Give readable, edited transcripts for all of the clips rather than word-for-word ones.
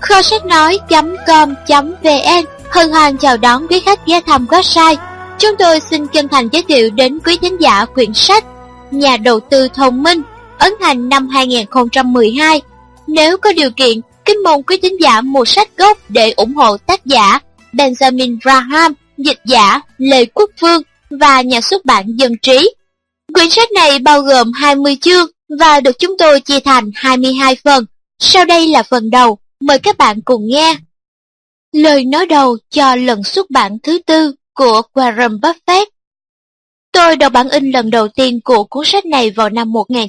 Kho sách nói.com.vn hân hoan chào đón quý khách ghé thăm website. Chúng tôi xin chân thành giới thiệu đến quý thính giả quyển sách Nhà đầu tư thông minh, ấn hành năm 2012. Nếu có điều kiện, kính mong quý thính giả mua sách gốc để ủng hộ tác giả Benjamin Graham, dịch giả Lê Quốc Phương và nhà xuất bản Dân Trí. Quyển sách này bao gồm 20 chương và được chúng tôi chia thành 22 phần. Sau đây là phần đầu, mời các bạn cùng nghe. Lời nói đầu cho lần xuất bản thứ 4 của Warren Buffett. Tôi đọc bản in lần đầu tiên của cuốn sách này vào năm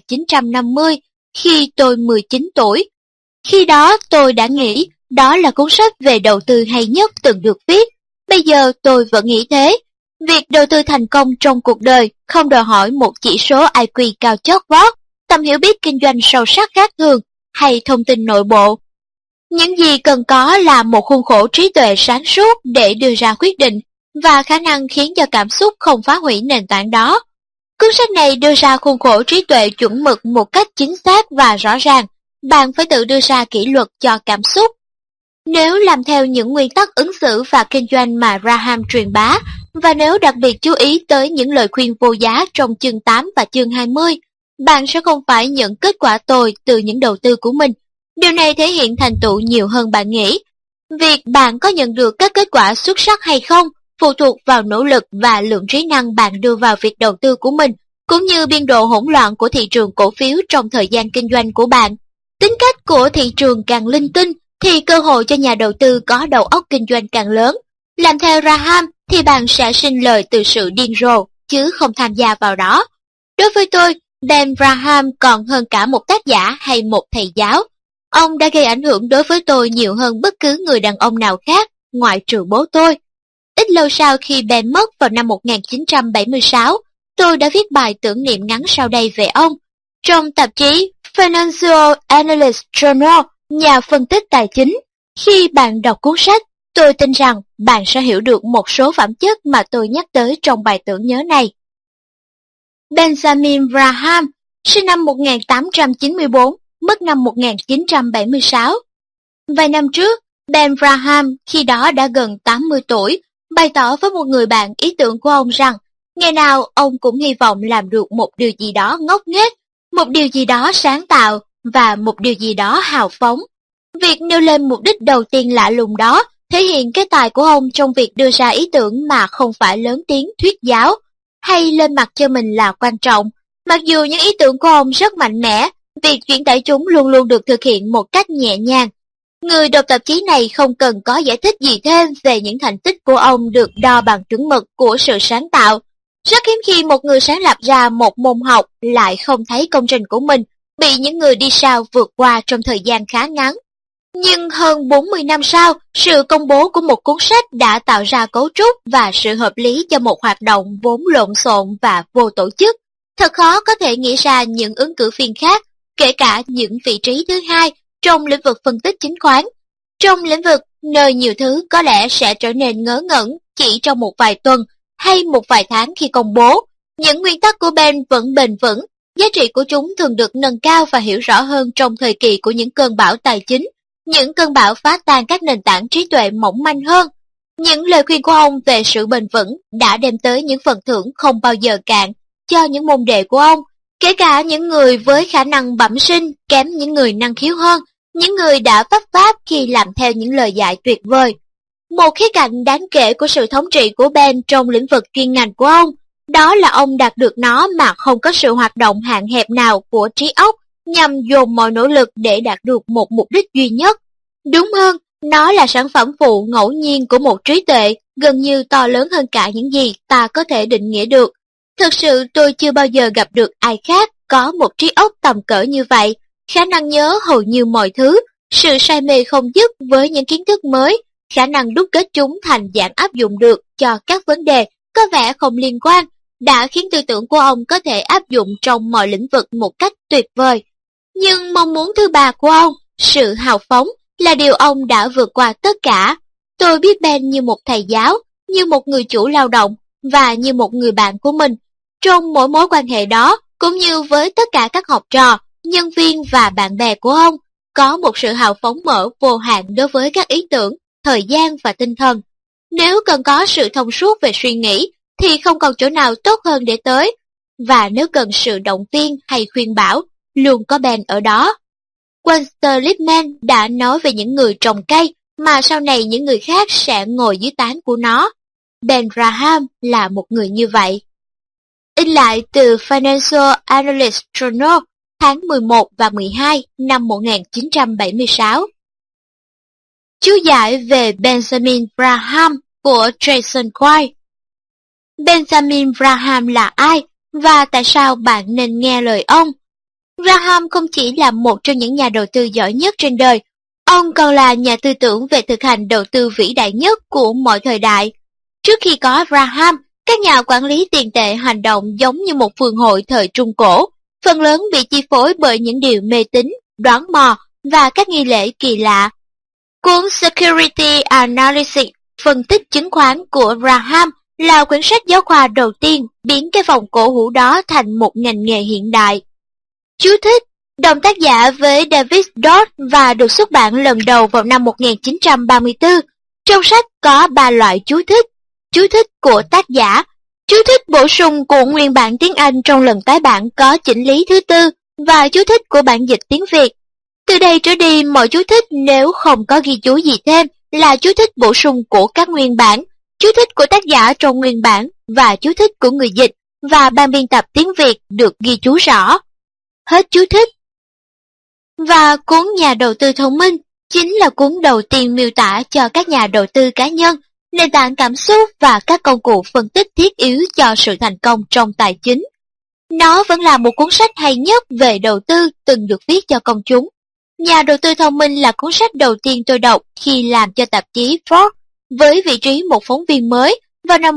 1950, khi tôi 19 tuổi. Khi đó tôi đã nghĩ đó là cuốn sách về đầu tư hay nhất từng được viết. Bây giờ tôi vẫn nghĩ thế. Việc đầu tư thành công trong cuộc đời không đòi hỏi một chỉ số IQ cao chót vót, tầm hiểu biết kinh doanh sâu sắc khác thường hay thông tin nội bộ. Những gì cần có là một khuôn khổ trí tuệ sáng suốt để đưa ra quyết định và khả năng khiến cho cảm xúc không phá hủy nền tảng đó. Cuốn sách này đưa ra khuôn khổ trí tuệ chuẩn mực một cách chính xác và rõ ràng. Bạn phải tự đưa ra kỷ luật cho cảm xúc. Nếu làm theo những nguyên tắc ứng xử và kinh doanh mà Graham truyền bá, và nếu đặc biệt chú ý tới những lời khuyên vô giá trong chương 8 và chương 20, bạn sẽ không phải nhận kết quả tồi từ những đầu tư của mình. Điều này thể hiện thành tựu nhiều hơn bạn nghĩ. Việc bạn có nhận được các kết quả xuất sắc hay không phụ thuộc vào nỗ lực và lượng trí năng bạn đưa vào việc đầu tư của mình, cũng như biên độ hỗn loạn của thị trường cổ phiếu trong thời gian kinh doanh của bạn. Tính cách của thị trường càng linh tinh, thì cơ hội cho nhà đầu tư có đầu óc kinh doanh càng lớn. Làm theo Graham thì bạn sẽ sinh lời từ sự điên rồ, chứ không tham gia vào đó. Đối với tôi, Ben Graham còn hơn cả một tác giả hay một thầy giáo. Ông đã gây ảnh hưởng đối với tôi nhiều hơn bất cứ người đàn ông nào khác, ngoại trừ bố tôi. Ít lâu sau khi Ben mất vào năm 1976, tôi đã viết bài tưởng niệm ngắn sau đây về ông. Trong tạp chí Financial Analyst Journal, nhà phân tích tài chính, khi bạn đọc cuốn sách, tôi tin rằng bạn sẽ hiểu được một số phẩm chất mà tôi nhắc tới trong bài tưởng nhớ này. Benjamin Graham, sinh năm 1894, mất năm 1976. Vài năm trước, Ben Graham khi đó đã gần 80 tuổi, bày tỏ với một người bạn ý tưởng của ông rằng ngày nào ông cũng hy vọng làm được một điều gì đó ngốc nghếch, một điều gì đó sáng tạo và một điều gì đó hào phóng. Việc nêu lên mục đích đầu tiên lạ lùng đó thể hiện cái tài của ông trong việc đưa ra ý tưởng mà không phải lớn tiếng thuyết giáo hay lên mặt cho mình là quan trọng. Mặc dù những ý tưởng của ông rất mạnh mẽ, việc chuyển tải chúng luôn luôn được thực hiện một cách nhẹ nhàng. Người đọc tạp chí này không cần có giải thích gì thêm về những thành tích của ông được đo bằng chuẩn mực của sự sáng tạo. Rất hiếm khi một người sáng lập ra một môn học lại không thấy công trình của mình bị những người đi sau vượt qua trong thời gian khá ngắn. Nhưng hơn 40 năm sau, sự công bố của một cuốn sách đã tạo ra cấu trúc và sự hợp lý cho một hoạt động vốn lộn xộn và vô tổ chức. Thật khó có thể nghĩ ra những ứng cử viên khác, kể cả những vị trí thứ hai trong lĩnh vực phân tích chứng khoán. Trong lĩnh vực nơi nhiều thứ có lẽ sẽ trở nên ngớ ngẩn chỉ trong một vài tuần hay một vài tháng khi công bố, những nguyên tắc của Ben vẫn bền vững, giá trị của chúng thường được nâng cao và hiểu rõ hơn trong thời kỳ của những cơn bão tài chính, những cơn bão phá tan các nền tảng trí tuệ mỏng manh hơn. Những lời khuyên của ông về sự bền vững đã đem tới những phần thưởng không bao giờ cạn cho những môn đệ của ông, kể cả những người với khả năng bẩm sinh kém những người năng khiếu hơn, những người đã vấp váp khi làm theo những lời dạy tuyệt vời. Một khía cạnh đáng kể của sự thống trị của Ben trong lĩnh vực chuyên ngành của ông, đó là ông đạt được nó mà không có sự hoạt động hạn hẹp nào của trí óc nhằm dồn mọi nỗ lực để đạt được một mục đích duy nhất. Đúng hơn, nó là sản phẩm phụ ngẫu nhiên của một trí tuệ gần như to lớn hơn cả những gì ta có thể định nghĩa được. Thực sự tôi chưa bao giờ gặp được ai khác có một trí óc tầm cỡ như vậy, khả năng nhớ hầu như mọi thứ, sự say mê không dứt với những kiến thức mới, khả năng đúc kết chúng thành dạng áp dụng được cho các vấn đề có vẻ không liên quan, đã khiến tư tưởng của ông có thể áp dụng trong mọi lĩnh vực một cách tuyệt vời. Nhưng mong muốn thứ ba của ông, sự hào phóng, là điều ông đã vượt qua tất cả. Tôi biết Ben như một thầy giáo, như một người chủ lao động và như một người bạn của mình. Trong mỗi mối quan hệ đó, cũng như với tất cả các học trò, nhân viên và bạn bè của ông, có một sự hào phóng mở vô hạn đối với các ý tưởng, thời gian và tinh thần. Nếu cần có sự thông suốt về suy nghĩ, thì không còn chỗ nào tốt hơn để tới. Và nếu cần sự động viên hay khuyên bảo, luôn có Ben ở đó. Walter Lippmann đã nói về những người trồng cây, mà sau này những người khác sẽ ngồi dưới tán của nó. Ben Graham là một người như vậy. In lại từ Financial Analyst Journal tháng 11 và 12 năm 1976. Chú giải về Benjamin Graham của Jason White. Benjamin Graham là ai và tại sao bạn nên nghe lời ông? Graham không chỉ là một trong những nhà đầu tư giỏi nhất trên đời, ông còn là nhà tư tưởng về thực hành đầu tư vĩ đại nhất của mọi thời đại. Trước khi có Graham, các nhà quản lý tiền tệ hành động giống như một phường hội thời Trung Cổ, phần lớn bị chi phối bởi những điều mê tín, đoán mò và các nghi lễ kỳ lạ. Cuốn Security Analysis, phân tích chứng khoán của Graham, là quyển sách giáo khoa đầu tiên biến cái vòng cổ hủ đó thành một ngành nghề hiện đại. Chú thích: đồng tác giả với David Dodd và được xuất bản lần đầu vào năm 1934. Trong sách có 3 loại chú thích của tác giả, chú thích bổ sung của nguyên bản tiếng Anh trong lần tái bản có chỉnh lý thứ 4 và chú thích của bản dịch tiếng Việt. Từ đây trở đi, mọi chú thích nếu không có ghi chú gì thêm là chú thích bổ sung của các nguyên bản, chú thích của tác giả trong nguyên bản và chú thích của người dịch và ban biên tập tiếng Việt được ghi chú rõ. Hết chú thích. Và cuốn Nhà đầu tư thông minh chính là cuốn đầu tiên miêu tả cho các nhà đầu tư cá nhân nền tảng cảm xúc và các công cụ phân tích thiết yếu cho sự thành công trong tài chính. Nó vẫn là một cuốn sách hay nhất về đầu tư từng được viết cho công chúng. Nhà đầu tư thông minh là cuốn sách đầu tiên tôi đọc khi làm cho tạp chí Forbes với vị trí một phóng viên mới vào năm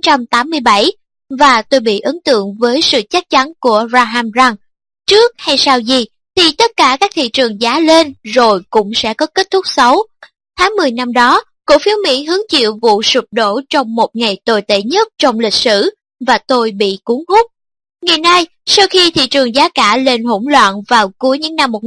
1987, và tôi bị ấn tượng với sự chắc chắn của Graham rằng trước hay sau gì thì tất cả các thị trường giá lên rồi cũng sẽ có kết thúc xấu. Tháng 10 năm đó, cổ phiếu Mỹ hứng chịu vụ sụp đổ trong một ngày tồi tệ nhất trong lịch sử, và tôi bị cuốn hút. Ngày nay, sau khi thị trường giá cả lên hỗn loạn vào cuối những năm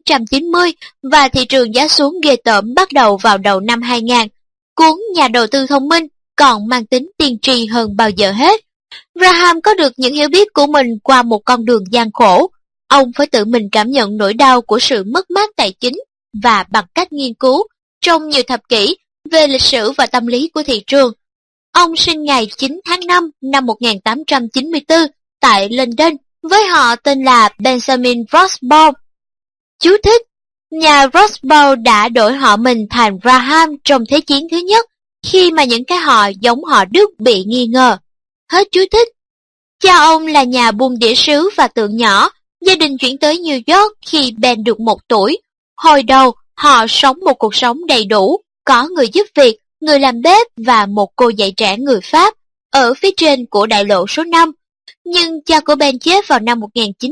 1990 và thị trường giá xuống ghê tởm bắt đầu vào đầu năm 2000, cuốn Nhà đầu tư thông minh còn mang tính tiên tri hơn bao giờ hết. Graham có được những hiểu biết của mình qua một con đường gian khổ. Ông phải tự mình cảm nhận nỗi đau của sự mất mát tài chính và bằng cách nghiên cứu trong nhiều thập kỷ về lịch sử và tâm lý của thị trường. Ông sinh ngày 9 tháng 5 năm 1894 tại London với họ tên là Benjamin Rothschild. Chú thích: nhà Rothschild đã đổi họ mình thành Graham trong Thế chiến thứ nhất khi mà những cái họ giống họ Đức bị nghi ngờ. Hết chú thích. Cha ông là nhà buôn đĩa sứ và tượng nhỏ. Gia đình chuyển tới New York khi Ben được 1 tuổi. Hồi đầu, họ sống một cuộc sống đầy đủ, có người giúp việc, người làm bếp và một cô dạy trẻ người Pháp ở phía trên của đại lộ số 5. Nhưng cha của Ben chết vào năm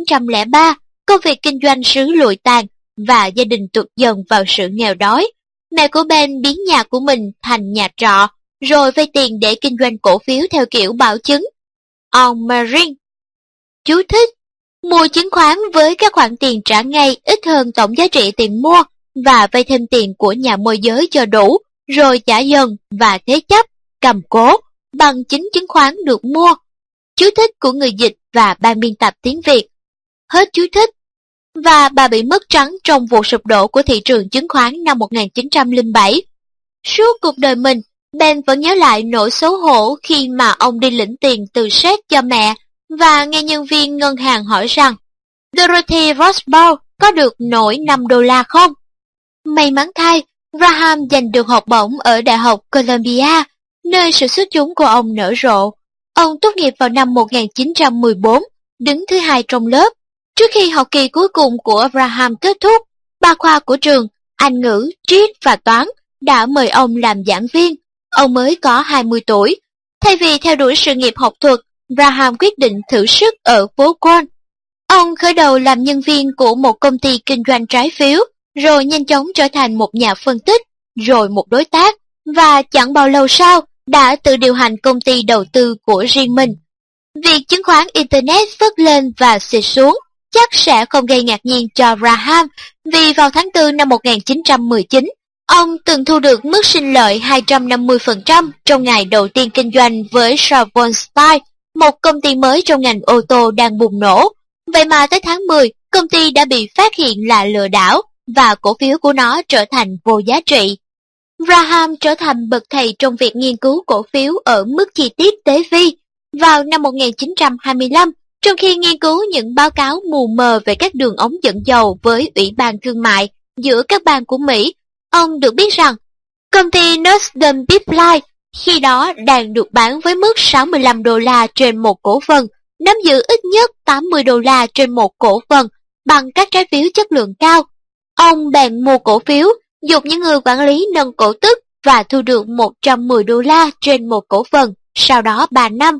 1903, công việc kinh doanh xứ lụi tàn và gia đình tụt dần vào sự nghèo đói. Mẹ của Ben biến nhà của mình thành nhà trọ, rồi vay tiền để kinh doanh cổ phiếu theo kiểu bảo chứng. On Marine. Chú thích: mua chứng khoán với các khoản tiền trả ngay ít hơn tổng giá trị tiền mua và vay thêm tiền của nhà môi giới cho đủ, rồi trả dần và thế chấp, cầm cố bằng chính chứng khoán được mua. Chú thích của người dịch và ban biên tập tiếng Việt. Hết chú thích. Và bà bị mất trắng trong vụ sụp đổ của thị trường chứng khoán năm 1907. Suốt cuộc đời mình, Ben vẫn nhớ lại nỗi xấu hổ khi mà ông đi lĩnh tiền từ sếp cho mẹ và nghe nhân viên ngân hàng hỏi rằng Dorothy Rothschild có được nổi $5 không? May mắn thay, Graham giành được học bổng ở Đại học Columbia, nơi sự xuất chúng của ông nở rộ. Ông tốt nghiệp vào năm 1914, đứng thứ 2 trong lớp. Trước khi học kỳ cuối cùng của Graham kết thúc, 3 khoa của trường, Anh ngữ, triết và toán, đã mời ông làm giảng viên. Ông mới có 20 tuổi. Thay vì theo đuổi sự nghiệp học thuật, Graham quyết định thử sức ở phố Wall. Ông khởi đầu làm nhân viên của một công ty kinh doanh trái phiếu, rồi nhanh chóng trở thành một nhà phân tích, rồi một đối tác, và chẳng bao lâu sau đã tự điều hành công ty đầu tư của riêng mình. Việc chứng khoán Internet phất lên và xịt xuống, chắc sẽ không gây ngạc nhiên cho Graham, vì vào tháng 4 năm 1919, ông từng thu được mức sinh lợi 250% trong ngày đầu tiên kinh doanh với Chevron Style, một công ty mới trong ngành ô tô đang bùng nổ. Vậy mà tới tháng 10, công ty đã bị phát hiện là lừa đảo và cổ phiếu của nó trở thành vô giá trị. Graham trở thành bậc thầy trong việc nghiên cứu cổ phiếu ở mức chi tiết tế vi. Vào năm 1925, trong khi nghiên cứu những báo cáo mù mờ về các đường ống dẫn dầu với Ủy ban Thương mại giữa các bang của Mỹ, ông được biết rằng công ty Northern Pipeline khi đó đang được bán với mức $65 trên một cổ phần, nắm giữ ít nhất $80 trên một cổ phần bằng các trái phiếu chất lượng cao. Ông bèn mua cổ phiếu, dục những người quản lý nâng cổ tức và thu được $110 trên một cổ phần sau đó 3 năm.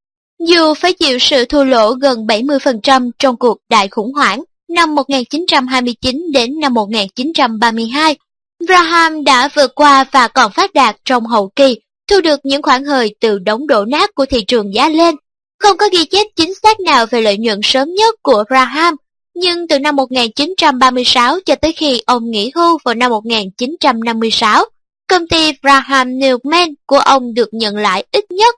Dù phải chịu sự thua lỗ gần 70% trong cuộc đại khủng hoảng năm 1929 đến năm 1932, Graham đã vượt qua và còn phát đạt trong hậu kỳ, thu được những khoản hời từ đống đổ nát của thị trường giá lên. Không có ghi chép chính xác nào về lợi nhuận sớm nhất của Graham, nhưng từ năm 1936 cho tới khi ông nghỉ hưu vào năm 1956, công ty Graham Newman của ông được nhận lại ít nhất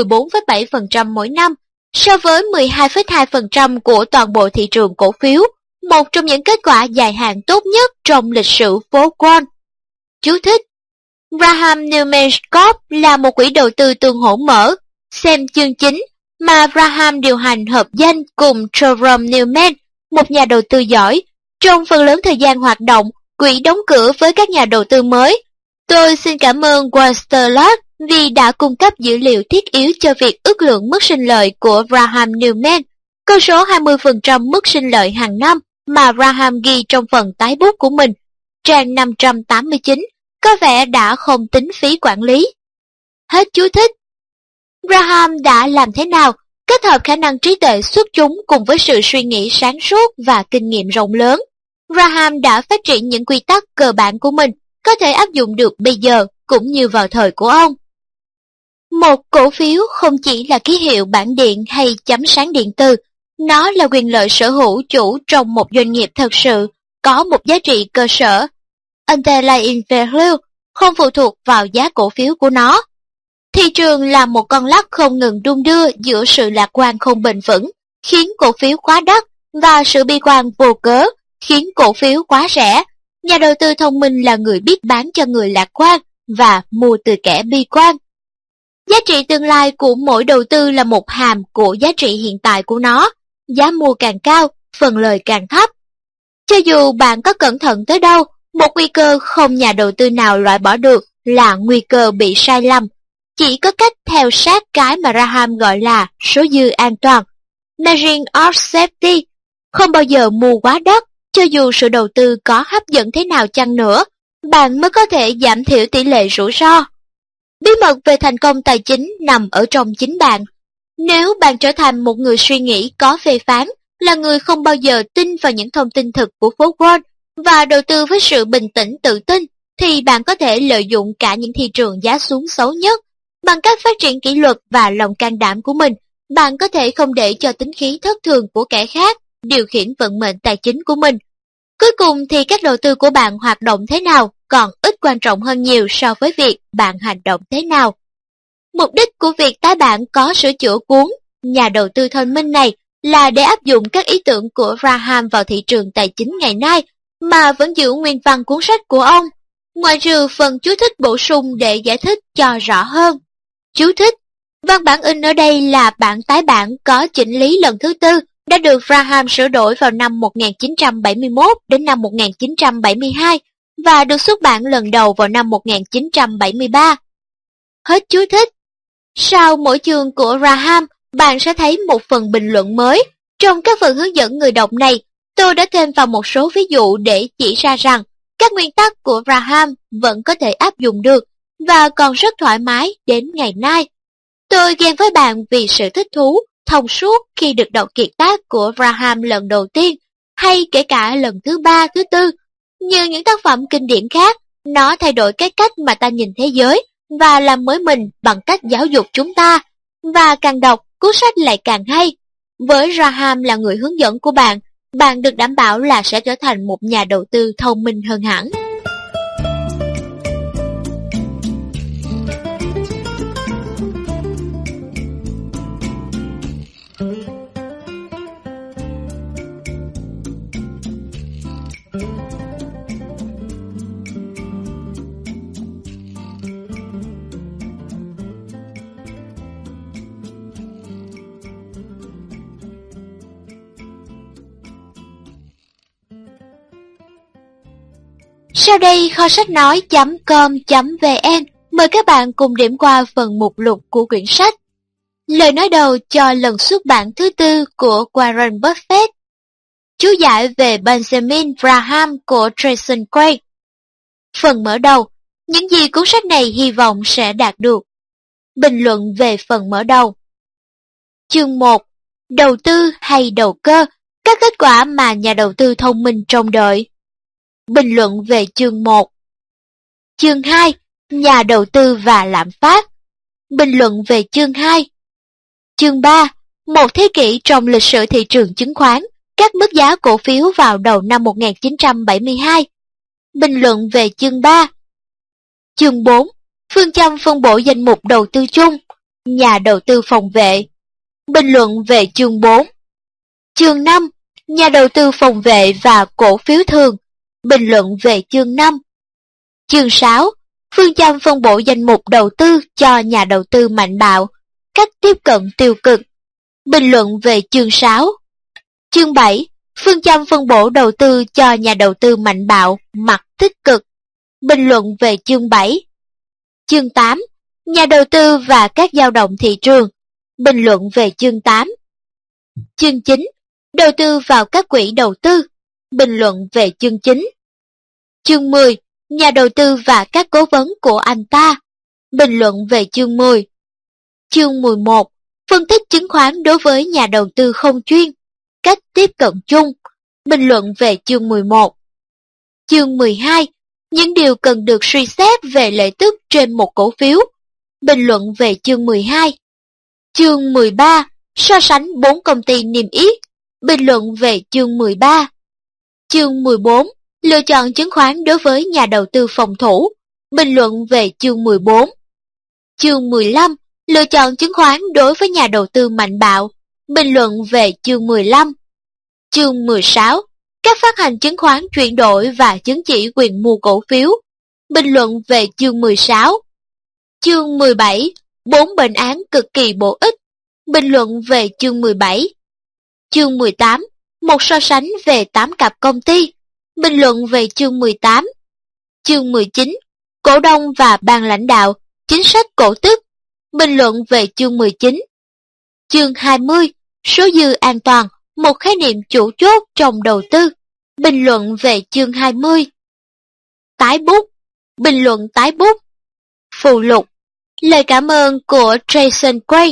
14,7% mỗi năm, so với 12,2% của toàn bộ thị trường cổ phiếu, một trong những kết quả dài hạn tốt nhất trong lịch sử phố Wall. Chú thích: Graham Newman Corp là một quỹ đầu tư tương hỗ mở, xem chương 9, mà Graham điều hành hợp danh cùng Jerome Newman, một nhà đầu tư giỏi. Trong phần lớn thời gian hoạt động, quỹ đóng cửa với các nhà đầu tư mới. Tôi xin cảm ơn Westerlot vì đã cung cấp dữ liệu thiết yếu cho việc ước lượng mức sinh lợi của Graham Newman. Con số 20% mức sinh lợi hàng năm mà Graham ghi trong phần tái bút của mình, trang 589, có vẻ đã không tính phí quản lý. Hết chú thích. Graham đã làm thế nào kết hợp khả năng trí tuệ xuất chúng cùng với sự suy nghĩ sáng suốt và kinh nghiệm rộng lớn? Graham đã phát triển những quy tắc cơ bản của mình có thể áp dụng được bây giờ cũng như vào thời của ông. Một cổ phiếu không chỉ là ký hiệu bảng điện hay chấm sáng điện tử, nó là quyền lợi sở hữu chủ trong một doanh nghiệp thật sự, có một giá trị cơ sở. Underlying value không phụ thuộc vào giá cổ phiếu của nó. Thị trường là một con lắc không ngừng đung đưa giữa sự lạc quan không bền vững, khiến cổ phiếu quá đắt, và sự bi quan vô cớ, khiến cổ phiếu quá rẻ. Nhà đầu tư thông minh là người biết bán cho người lạc quan và mua từ kẻ bi quan. Giá trị tương lai của mỗi đầu tư là một hàm của giá trị hiện tại của nó. Giá mua càng cao, phần lời càng thấp. Cho dù bạn có cẩn thận tới đâu, một nguy cơ không nhà đầu tư nào loại bỏ được là nguy cơ bị sai lầm. Chỉ có cách theo sát cái mà Graham gọi là số dư an toàn, margin of safety. Không bao giờ mua quá đắt, cho dù sự đầu tư có hấp dẫn thế nào chăng nữa, bạn mới có thể giảm thiểu tỷ lệ rủi ro. Bí mật về thành công tài chính nằm ở trong chính bạn. Nếu bạn trở thành một người suy nghĩ có phê phán, là người không bao giờ tin vào những thông tin thực của phố Wall và đầu tư với sự bình tĩnh tự tin, thì bạn có thể lợi dụng cả những thị trường giá xuống xấu nhất. Bằng cách phát triển kỷ luật và lòng can đảm của mình, bạn có thể không để cho tính khí thất thường của kẻ khác điều khiển vận mệnh tài chính của mình. Cuối cùng thì cách đầu tư của bạn hoạt động thế nào còn ít quan trọng hơn nhiều so với việc bạn hành động thế nào. Mục đích của việc tái bản có sửa chữa cuốn Nhà đầu tư thông minh này là để áp dụng các ý tưởng của Graham vào thị trường tài chính ngày nay mà vẫn giữ nguyên văn cuốn sách của ông, ngoại trừ phần chú thích bổ sung để giải thích cho rõ hơn. Chú thích: văn bản in ở đây là bản tái bản có chỉnh lý lần thứ 4, đã được Graham sửa đổi vào năm 1971 đến năm 1972 và được xuất bản lần đầu vào năm 1973. Hết chú thích. Sau mỗi chương của Graham, bạn sẽ thấy một phần bình luận mới. Trong các phần hướng dẫn người đọc này, tôi đã thêm vào một số ví dụ để chỉ ra rằng các nguyên tắc của Graham vẫn có thể áp dụng được và còn rất thoải mái đến ngày nay. Tôi ghen với bạn vì sự thích thú, thông suốt khi được đọc kiệt tác của Graham lần đầu tiên, hay kể cả lần thứ 3, thứ 4. Như những tác phẩm kinh điển khác, nó thay đổi cái cách mà ta nhìn thế giới và làm mới mình bằng cách giáo dục chúng ta. Và càng đọc, cuốn sách lại càng hay. Với Graham là người hướng dẫn của bạn, bạn được đảm bảo là sẽ trở thành một nhà đầu tư thông minh hơn hẳn. Sau đây kho sách nói.com.vn mời các bạn cùng điểm qua phần mục lục của quyển sách. Lời nói đầu cho lần xuất bản thứ tư của Warren Buffett. Chú giải về Benjamin Graham của Tracy Gray. Phần mở đầu, những gì cuốn sách này hy vọng sẽ đạt được. Bình luận về phần mở đầu. Chương 1. Đầu tư hay đầu cơ, các kết quả mà nhà đầu tư thông minh trông đợi. Bình luận về chương 1. Chương 2. Nhà đầu tư và lạm phát. Bình luận về chương 2. Chương 3. Một thế kỷ trong lịch sử thị trường chứng khoán, các mức giá cổ phiếu vào đầu năm 1972. Bình luận về chương 3. Chương 4. Phương châm phân bổ danh mục đầu tư chung, nhà đầu tư phòng vệ. Bình luận về chương 4. Chương 5. Nhà đầu tư phòng vệ và cổ phiếu thường. Bình luận về chương 5. Chương 6. Phương châm phân bổ danh mục đầu tư cho nhà đầu tư mạnh bạo, cách tiếp cận tiêu cực. Bình luận về chương 6. Chương 7. Phương châm phân bổ đầu tư cho nhà đầu tư mạnh bạo, mặt tích cực. Bình luận về chương 7. Chương 8. Nhà đầu tư và các dao động thị trường. Bình luận về chương 8. Chương 9. Đầu tư vào các quỹ đầu tư. Bình luận về chương 9. Chương 10. Nhà đầu tư và các cố vấn của anh ta. Bình luận về chương 10. Chương 11. Phân tích chứng khoán đối với nhà đầu tư không chuyên. Cách tiếp cận chung. Bình luận về chương 11. Chương 12. Những điều cần được suy xét về lợi tức trên một cổ phiếu. Bình luận về chương 12. Chương 13. So sánh 4 công ty niêm yết. Bình luận về chương 13. Chương 14. Lựa chọn chứng khoán đối với nhà đầu tư phòng thủ. Bình luận về chương 14. Chương 15. Lựa chọn chứng khoán đối với nhà đầu tư mạnh bạo. Bình luận về chương 15. Chương 16. Các phát hành chứng khoán chuyển đổi và chứng chỉ quyền mua cổ phiếu. Bình luận về chương 16. Chương 17. 4 bệnh án cực kỳ bổ ích. Bình luận về chương 17. Chương 18. Một so sánh về 8 cặp công ty. Bình luận về chương 18. Chương 19. Cổ đông và ban lãnh đạo, chính sách cổ tức. Bình luận về chương 19. Chương 20. Số dư an toàn, một khái niệm chủ chốt trong đầu tư. Bình luận về chương 20. Tái bút. Bình luận tái bút. Phụ lục. Lời cảm ơn của Tracy Gray.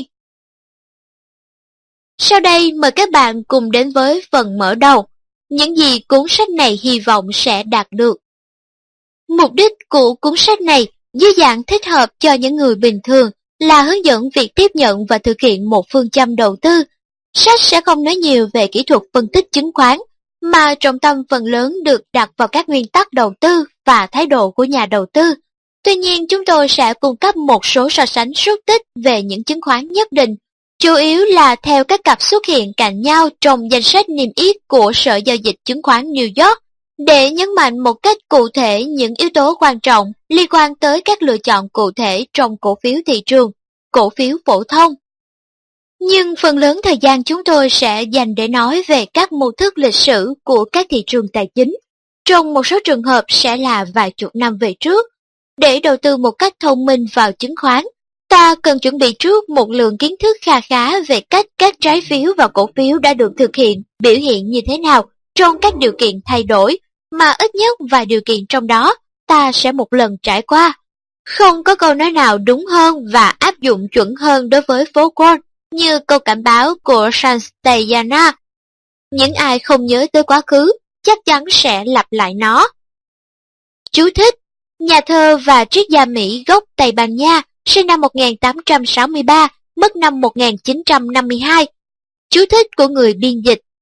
Sau đây mời các bạn cùng đến với phần mở đầu. Những gì cuốn sách này hy vọng sẽ đạt được. Mục đích của cuốn sách này dưới dạng thích hợp cho những người bình thường là hướng dẫn việc tiếp nhận và thực hiện một phương châm đầu tư. Sách sẽ không nói nhiều về kỹ thuật phân tích chứng khoán, mà trọng tâm phần lớn được đặt vào các nguyên tắc đầu tư và thái độ của nhà đầu tư. Tuy nhiên, chúng tôi sẽ cung cấp một số so sánh xúc tích về những chứng khoán nhất định, chủ yếu là theo các cặp xuất hiện cạnh nhau trong danh sách niêm yết của Sở Giao dịch Chứng khoán New York, để nhấn mạnh một cách cụ thể những yếu tố quan trọng liên quan tới các lựa chọn cụ thể trong cổ phiếu thị trường, cổ phiếu phổ thông. Nhưng phần lớn thời gian chúng tôi sẽ dành để nói về các mô thức lịch sử của các thị trường tài chính, trong một số trường hợp sẽ là vài chục năm về trước. Để đầu tư một cách thông minh vào chứng khoán, ta cần chuẩn bị trước một lượng kiến thức kha khá về cách các trái phiếu và cổ phiếu đã được thực hiện, biểu hiện như thế nào trong các điều kiện thay đổi, mà ít nhất vài điều kiện trong đó ta sẽ một lần trải qua. Không có câu nói nào đúng hơn và áp dụng chuẩn hơn đối với phố Wall như câu cảnh báo của Santayana. Những ai không nhớ tới quá khứ chắc chắn sẽ lặp lại nó. Chú thích: nhà thơ và triết gia Mỹ gốc Tây Ban Nha, sinh năm 1863, mất năm 1952. Chú thích của người biên dịch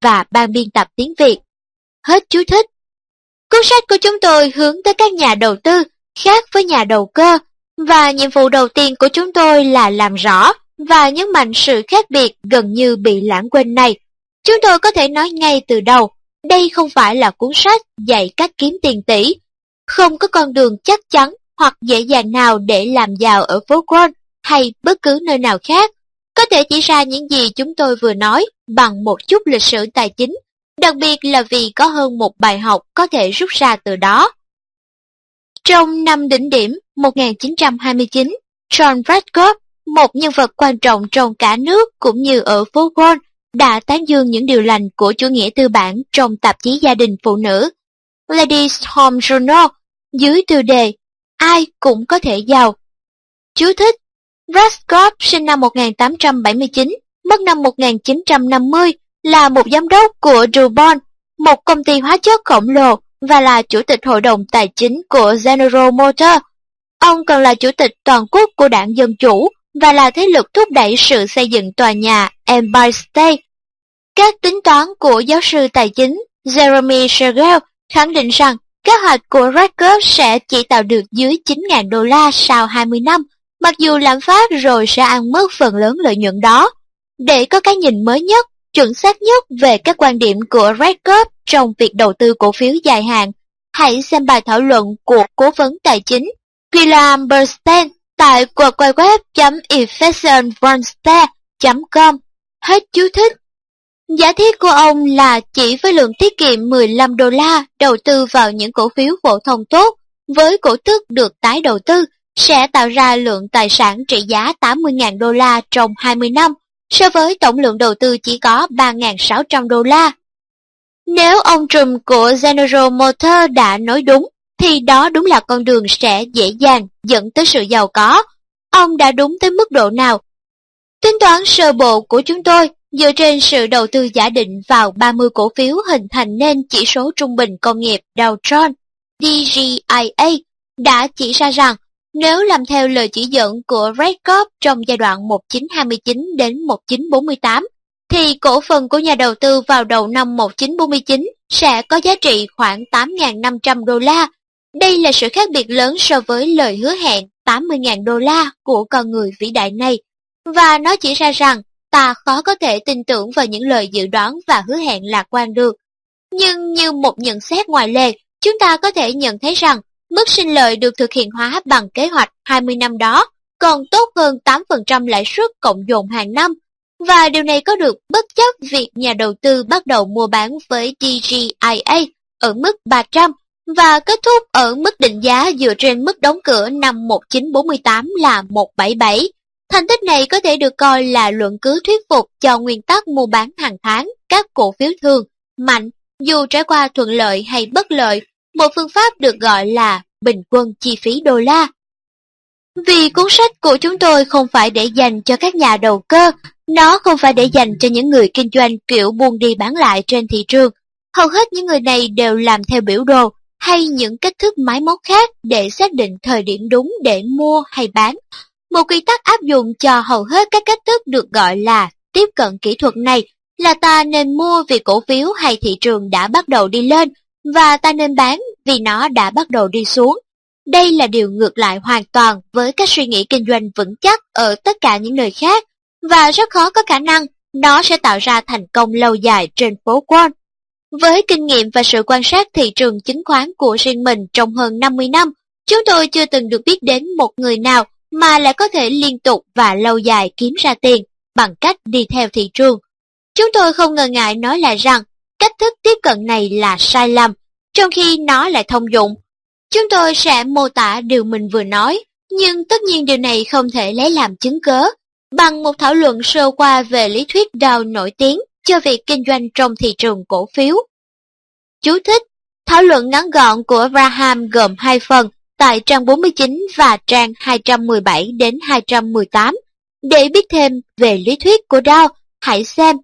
và ban biên tập tiếng Việt. Hết chú thích. Cuốn sách của chúng tôi hướng tới các nhà đầu tư, khác với nhà đầu cơ, và nhiệm vụ đầu tiên của chúng tôi là làm rõ và nhấn mạnh sự khác biệt gần như bị lãng quên này. Chúng tôi có thể nói ngay từ đầu, đây không phải là cuốn sách dạy cách kiếm tiền tỷ. Không có con đường chắc chắn hoặc dễ dàng nào để làm giàu ở phố Wall hay bất cứ nơi nào khác. Có thể chỉ ra những gì chúng tôi vừa nói bằng một chút lịch sử tài chính, đặc biệt là vì có hơn một bài học có thể rút ra từ đó. Trong năm đỉnh điểm 1929, John Bradford, một nhân vật quan trọng trong cả nước cũng như ở phố Wall, đã tán dương những điều lành của chủ nghĩa tư bản trong tạp chí gia đình phụ nữ Ladies' Home Journal dưới tiêu đề Ai cũng có thể giàu. Chú thích: Bradford sinh năm 1879, mất năm 1950, là một giám đốc của DuPont, một công ty hóa chất khổng lồ, và là chủ tịch hội đồng tài chính của General Motors. Ông còn là chủ tịch toàn quốc của đảng Dân Chủ và là thế lực thúc đẩy sự xây dựng tòa nhà Empire State. Các tính toán của giáo sư tài chính Jeremy Siegel khẳng định rằng kế hoạch của Bradford sẽ chỉ tạo được dưới 9.000 đô la sau 20 năm, mặc dù lạm phát rồi sẽ ăn mất phần lớn lợi nhuận đó. Để có cái nhìn mới nhất, chuẩn xác nhất về các quan điểm của Bradford trong việc đầu tư cổ phiếu dài hạn, hãy xem bài thảo luận của cố vấn tài chính William Bernstein tại www.efficientbernstein.com. Hết chú thích. Giả thiết của ông là chỉ với lượng tiết kiệm 15 đô la đầu tư vào những cổ phiếu phổ thông tốt, với cổ tức được tái đầu tư, sẽ tạo ra lượng tài sản trị giá 80.000 đô la trong 20 năm, so với tổng lượng đầu tư chỉ có 3.600 đô la. Nếu ông trùm của General Motors đã nói đúng, thì đó đúng là con đường sẽ dễ dàng dẫn tới sự giàu có. Ông đã đúng tới mức độ nào? Tính toán sơ bộ của chúng tôi dựa trên sự đầu tư giả định vào 30 cổ phiếu hình thành nên chỉ số trung bình công nghiệp Dow Jones DJIA đã chỉ ra rằng nếu làm theo lời chỉ dẫn của Bradford trong giai đoạn 1929 đến 1948, thì cổ phần của nhà đầu tư vào đầu năm 1949 sẽ có giá trị khoảng 8.500 đô la. Đây là sự khác biệt lớn so với lời hứa hẹn 80.000 đô la của con người vĩ đại này, và nó chỉ ra rằng ta khó có thể tin tưởng vào những lời dự đoán và hứa hẹn lạc quan được. Nhưng như một nhận xét ngoài lề, chúng ta có thể nhận thấy rằng mức sinh lợi được thực hiện hóa bằng kế hoạch 20 năm đó còn tốt hơn 8% lãi suất cộng dồn hàng năm, và điều này có được bất chấp việc nhà đầu tư bắt đầu mua bán với DJIA ở mức 300 và kết thúc ở mức định giá dựa trên mức đóng cửa năm 1948 là 177. Thành tích này có thể được coi là luận cứ thuyết phục cho nguyên tắc mua bán hàng tháng các cổ phiếu thường, mạnh, dù trải qua thuận lợi hay bất lợi, một phương pháp được gọi là bình quân chi phí đô la. Vì cuốn sách của chúng tôi không phải để dành cho các nhà đầu cơ, nó không phải để dành cho những người kinh doanh kiểu buôn đi bán lại trên thị trường. Hầu hết những người này đều làm theo biểu đồ hay những cách thức máy móc khác để xác định thời điểm đúng để mua hay bán. Một quy tắc áp dụng cho hầu hết các cách thức được gọi là tiếp cận kỹ thuật này là ta nên mua vì cổ phiếu hay thị trường đã bắt đầu đi lên, và ta nên bán vì nó đã bắt đầu đi xuống. Đây là điều ngược lại hoàn toàn với các suy nghĩ kinh doanh vững chắc ở tất cả những nơi khác, và rất khó có khả năng nó sẽ tạo ra thành công lâu dài trên phố Wall. Với kinh nghiệm và sự quan sát thị trường chứng khoán của riêng mình trong hơn 50 năm, chúng tôi chưa từng được biết đến một người nào mà lại có thể liên tục và lâu dài kiếm ra tiền bằng cách đi theo thị trường. Chúng tôi không ngần ngại nói lại rằng cách thức tiếp cận này là sai lầm, trong khi nó lại thông dụng. Chúng tôi sẽ mô tả điều mình vừa nói, nhưng tất nhiên điều này không thể lấy làm chứng cớ, bằng một thảo luận sơ qua về lý thuyết Dow nổi tiếng cho việc kinh doanh trong thị trường cổ phiếu. Chú thích: thảo luận ngắn gọn của Graham gồm 2 phần, tại trang 49 và trang 217 đến 218. Để biết thêm về lý thuyết của Dow, hãy xem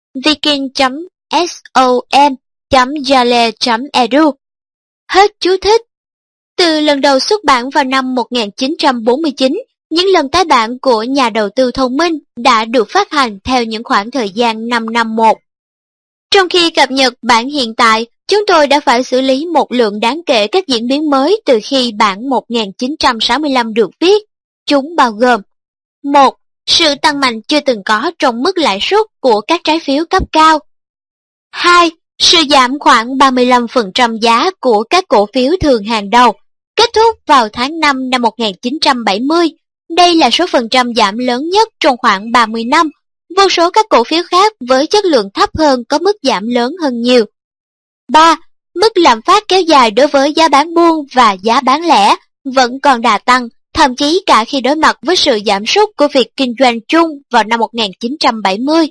viking.som.yale.edu. Hết chú thích. Từ lần đầu xuất bản vào năm 1949, những lần tái bản của Nhà đầu tư thông minh đã được phát hành theo những khoảng thời gian 5 năm một. Trong khi cập nhật bản hiện tại, chúng tôi đã phải xử lý một lượng đáng kể các diễn biến mới từ khi bản 1965 được viết. Chúng bao gồm: 1. Sự tăng mạnh chưa từng có trong mức lãi suất của các trái phiếu cấp cao. 2. Sự giảm khoảng 35% giá của các cổ phiếu thường hàng đầu, kết thúc vào tháng 5 năm 1970. Đây là số phần trăm giảm lớn nhất trong khoảng 30 năm. Vô số các cổ phiếu khác với chất lượng thấp hơn có mức giảm lớn hơn nhiều. 3. Mức lạm phát kéo dài đối với giá bán buôn và giá bán lẻ vẫn còn đà tăng, thậm chí cả khi đối mặt với sự giảm sút của việc kinh doanh chung vào năm 1970.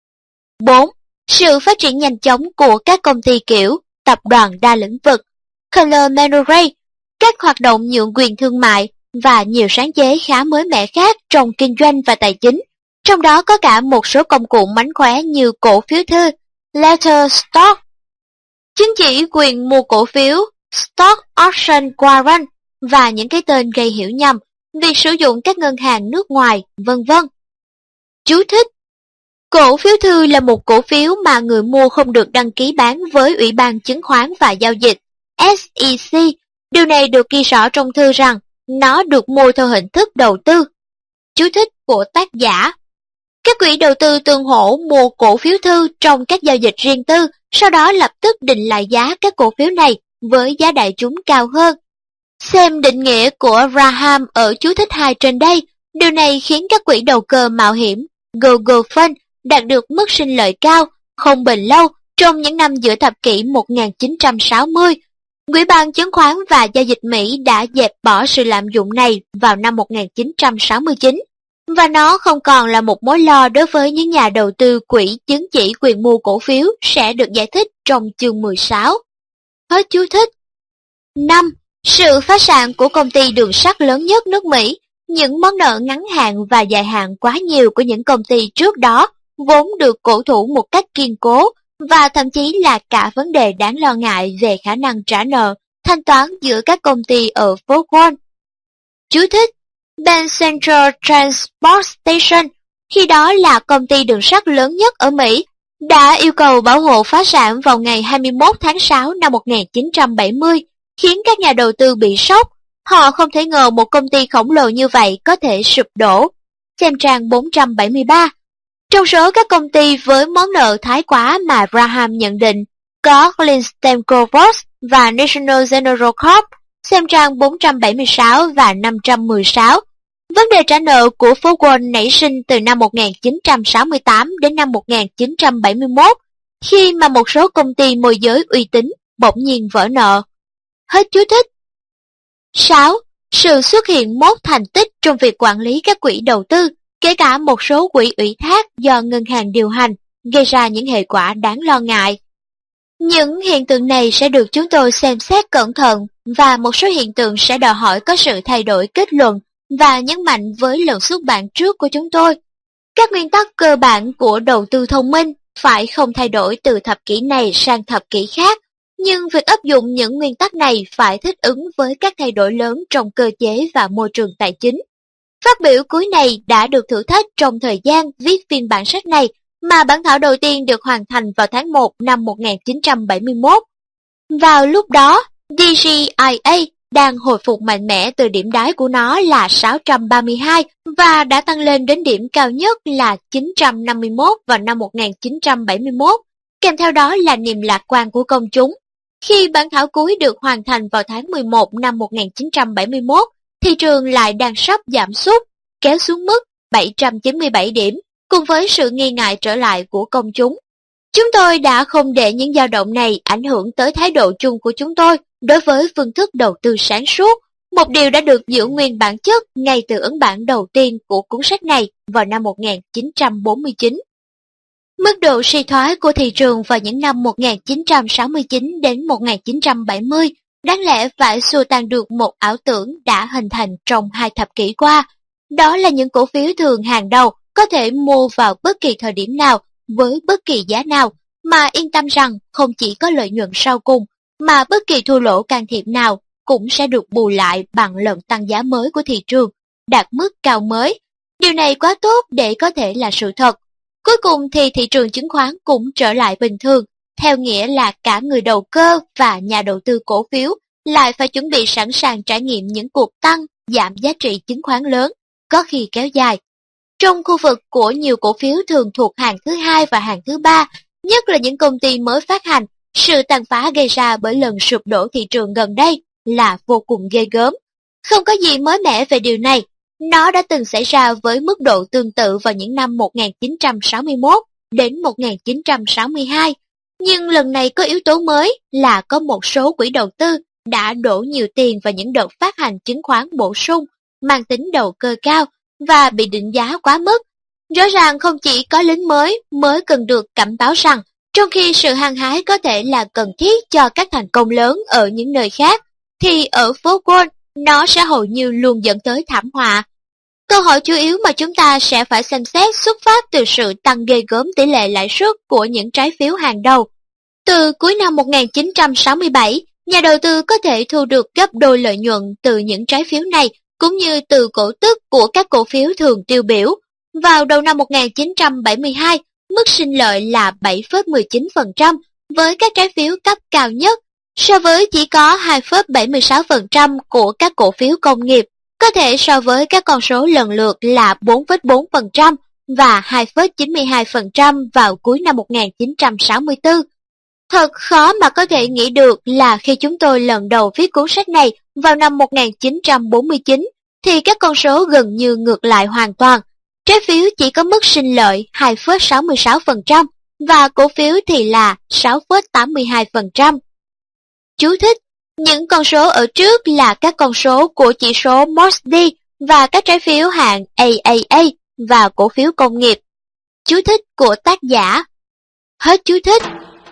4. Sự phát triển nhanh chóng của các công ty kiểu tập đoàn đa lĩnh vực, conglomerate, các hoạt động nhượng quyền thương mại và nhiều sáng chế khá mới mẻ khác trong kinh doanh và tài chính, trong đó có cả một số công cụ mánh khóe như cổ phiếu thư, letter stock, chứng chỉ quyền mua cổ phiếu, stock option warrant và những cái tên gây hiểu nhầm, việc sử dụng các ngân hàng nước ngoài, vân vân. Chú thích: cổ phiếu thư là một cổ phiếu mà người mua không được đăng ký bán với Ủy ban Chứng khoán và Giao dịch SEC. Điều này được ghi rõ trong thư rằng nó được mua theo hình thức đầu tư. Chú thích của tác giả: các quỹ đầu tư tương hỗ mua cổ phiếu thư trong các giao dịch riêng tư, sau đó lập tức định lại giá các cổ phiếu này với giá đại chúng cao hơn. Xem định nghĩa của Graham ở chú thích 2 trên đây. Điều này khiến các quỹ đầu cơ mạo hiểm Google Fund đạt được mức sinh lợi cao, không bền lâu trong những năm giữa thập kỷ 1960. Ủy ban Chứng khoán và Giao dịch Mỹ đã dẹp bỏ sự lạm dụng này vào năm 1969, và nó không còn là một mối lo đối với những nhà đầu tư quỹ chứng chỉ quyền mua cổ phiếu sẽ được giải thích trong chương 16. Hết chú thích. 5. Sự phá sản của công ty đường sắt lớn nhất nước Mỹ, những món nợ ngắn hạn và dài hạn quá nhiều của những công ty trước đó vốn được cổ thụ một cách kiên cố, và thậm chí là cả vấn đề đáng lo ngại về khả năng trả nợ, thanh toán giữa các công ty ở phố Wall. Chú thích: Penn Central Transport Station, khi đó là công ty đường sắt lớn nhất ở Mỹ, đã yêu cầu bảo hộ phá sản vào ngày 21 tháng 6 năm 1970, khiến các nhà đầu tư bị sốc. Họ không thể ngờ một công ty khổng lồ như vậy có thể sụp đổ. Xem trang 473. Trong số các công ty với món nợ thái quá mà Graham nhận định, có Lindsay-Corporation và National General Corp. Xem trang 476 và 516. Vấn đề trả nợ của phố Wall nảy sinh từ năm 1968 đến năm 1971, khi mà một số công ty môi giới uy tín bỗng nhiên vỡ nợ. Hết chú thích. 6. Sự xuất hiện mốt thành tích trong việc quản lý các quỹ đầu tư, kể cả một số quỹ ủy thác do ngân hàng điều hành, gây ra những hệ quả đáng lo ngại. Những hiện tượng này sẽ được chúng tôi xem xét cẩn thận, và một số hiện tượng sẽ đòi hỏi có sự thay đổi kết luận và nhấn mạnh với lần xuất bản trước của chúng tôi. Các nguyên tắc cơ bản của đầu tư thông minh phải không thay đổi từ thập kỷ này sang thập kỷ khác, nhưng việc áp dụng những nguyên tắc này phải thích ứng với các thay đổi lớn trong cơ chế và môi trường tài chính. Phát biểu cuối này đã được thử thách trong thời gian viết phiên bản sách này, mà bản thảo đầu tiên được hoàn thành vào tháng 1 năm 1971. Vào lúc đó, DJIA đang hồi phục mạnh mẽ từ điểm đáy của nó là 632 và đã tăng lên đến điểm cao nhất là 951 vào năm 1971, kèm theo đó là niềm lạc quan của công chúng. Khi bản thảo cuối được hoàn thành vào tháng 11 năm 1971, thị trường lại đang sắp giảm sút, kéo xuống mức 797 điểm, cùng với sự nghi ngại trở lại của công chúng. Chúng tôi đã không để những dao động này ảnh hưởng tới thái độ chung của chúng tôi đối với phương thức đầu tư sáng suốt, một điều đã được giữ nguyên bản chất ngay từ ấn bản đầu tiên của cuốn sách này vào năm 1949. Mức độ suy thoái của thị trường vào những năm 1969 đến 1970 đáng lẽ phải xua tan được một ảo tưởng đã hình thành trong 2 thập kỷ qua. Đó là những cổ phiếu thường hàng đầu có thể mua vào bất kỳ thời điểm nào, với bất kỳ giá nào, mà yên tâm rằng không chỉ có lợi nhuận sau cùng, mà bất kỳ thua lỗ can thiệp nào cũng sẽ được bù lại bằng lần tăng giá mới của thị trường, đạt mức cao mới. Điều này quá tốt để có thể là sự thật. Cuối cùng thì thị trường chứng khoán cũng trở lại bình thường, theo nghĩa là cả người đầu cơ và nhà đầu tư cổ phiếu lại phải chuẩn bị sẵn sàng trải nghiệm những cuộc tăng, giảm giá trị chứng khoán lớn, có khi kéo dài. Trong khu vực của nhiều cổ phiếu thường thuộc hàng thứ hai và hàng thứ ba, nhất là những công ty mới phát hành, sự tàn phá gây ra bởi lần sụp đổ thị trường gần đây là vô cùng ghê gớm. Không có gì mới mẻ về điều này, nó đã từng xảy ra với mức độ tương tự vào những năm 1961 đến 1962. Nhưng lần này có yếu tố mới là có một số quỹ đầu tư đã đổ nhiều tiền vào những đợt phát hành chứng khoán bổ sung, mang tính đầu cơ cao và bị định giá quá mức. Rõ ràng không chỉ có lính mới cần được cảnh báo rằng, trong khi sự hăng hái có thể là cần thiết cho các thành công lớn ở những nơi khác, thì ở phố Wall nó sẽ hầu như luôn dẫn tới thảm họa. Câu hỏi chủ yếu mà chúng ta sẽ phải xem xét xuất phát từ sự tăng ghê gớm tỷ lệ lãi suất của những trái phiếu hàng đầu. Từ cuối năm 1967, nhà đầu tư có thể thu được gấp đôi lợi nhuận từ những trái phiếu này, cũng như từ cổ tức của các cổ phiếu thường tiêu biểu. Vào đầu năm 1972, mức sinh lợi là 7,19% với các trái phiếu cấp cao nhất, so với chỉ có 2,76% của các cổ phiếu công nghiệp, có thể so với các con số lần lượt là 4,4% và 2,92% vào cuối năm 1964. Thật khó mà có thể nghĩ được là khi chúng tôi lần đầu viết cuốn sách này vào năm 1949, thì các con số gần như ngược lại hoàn toàn. Trái phiếu chỉ có mức sinh lợi 2,66% và cổ phiếu thì là 6,82%. Chú thích: những con số ở trước là các con số của chỉ số Mosby và các trái phiếu hạng AAA và cổ phiếu công nghiệp. Chú thích của tác giả. Hết chú thích.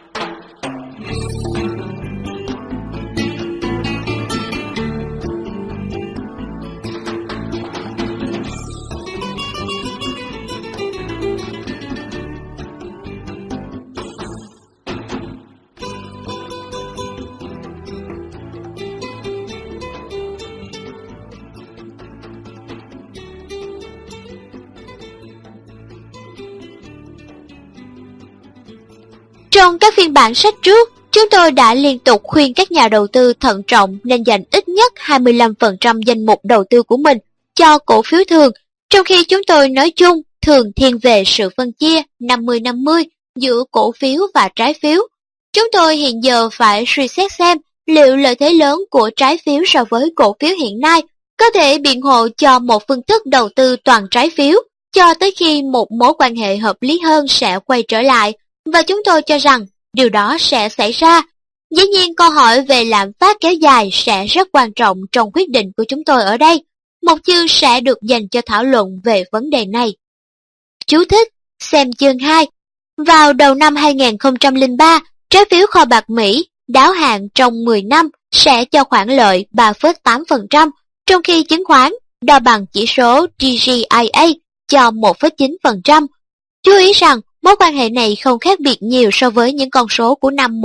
Trong các phiên bản sách trước, chúng tôi đã liên tục khuyên các nhà đầu tư thận trọng nên dành ít nhất 25% danh mục đầu tư của mình cho cổ phiếu thường, trong khi chúng tôi nói chung thường thiên về sự phân chia 50-50 giữa cổ phiếu và trái phiếu. Chúng tôi hiện giờ phải suy xét xem liệu lợi thế lớn của trái phiếu so với cổ phiếu hiện nay có thể biện hộ cho một phương thức đầu tư toàn trái phiếu, cho tới khi một mối quan hệ hợp lý hơn sẽ quay trở lại. Và chúng tôi cho rằng điều đó sẽ xảy ra. Dĩ nhiên câu hỏi về lạm phát kéo dài sẽ rất quan trọng trong quyết định của chúng tôi ở đây. Một chương sẽ được dành cho thảo luận về vấn đề này. Chú thích: xem chương 2. Vào đầu năm 2003, trái phiếu kho bạc Mỹ đáo hạn trong 10 năm sẽ cho khoản lợi 3,8%, trong khi chứng khoán đo bằng chỉ số GGIA cho 1,9%. Chú ý rằng mối quan hệ này không khác biệt nhiều so với những con số của năm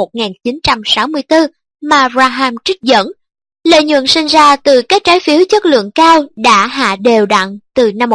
1964 mà Graham trích dẫn. Lợi nhuận sinh ra từ các trái phiếu chất lượng cao đã hạ đều đặn từ năm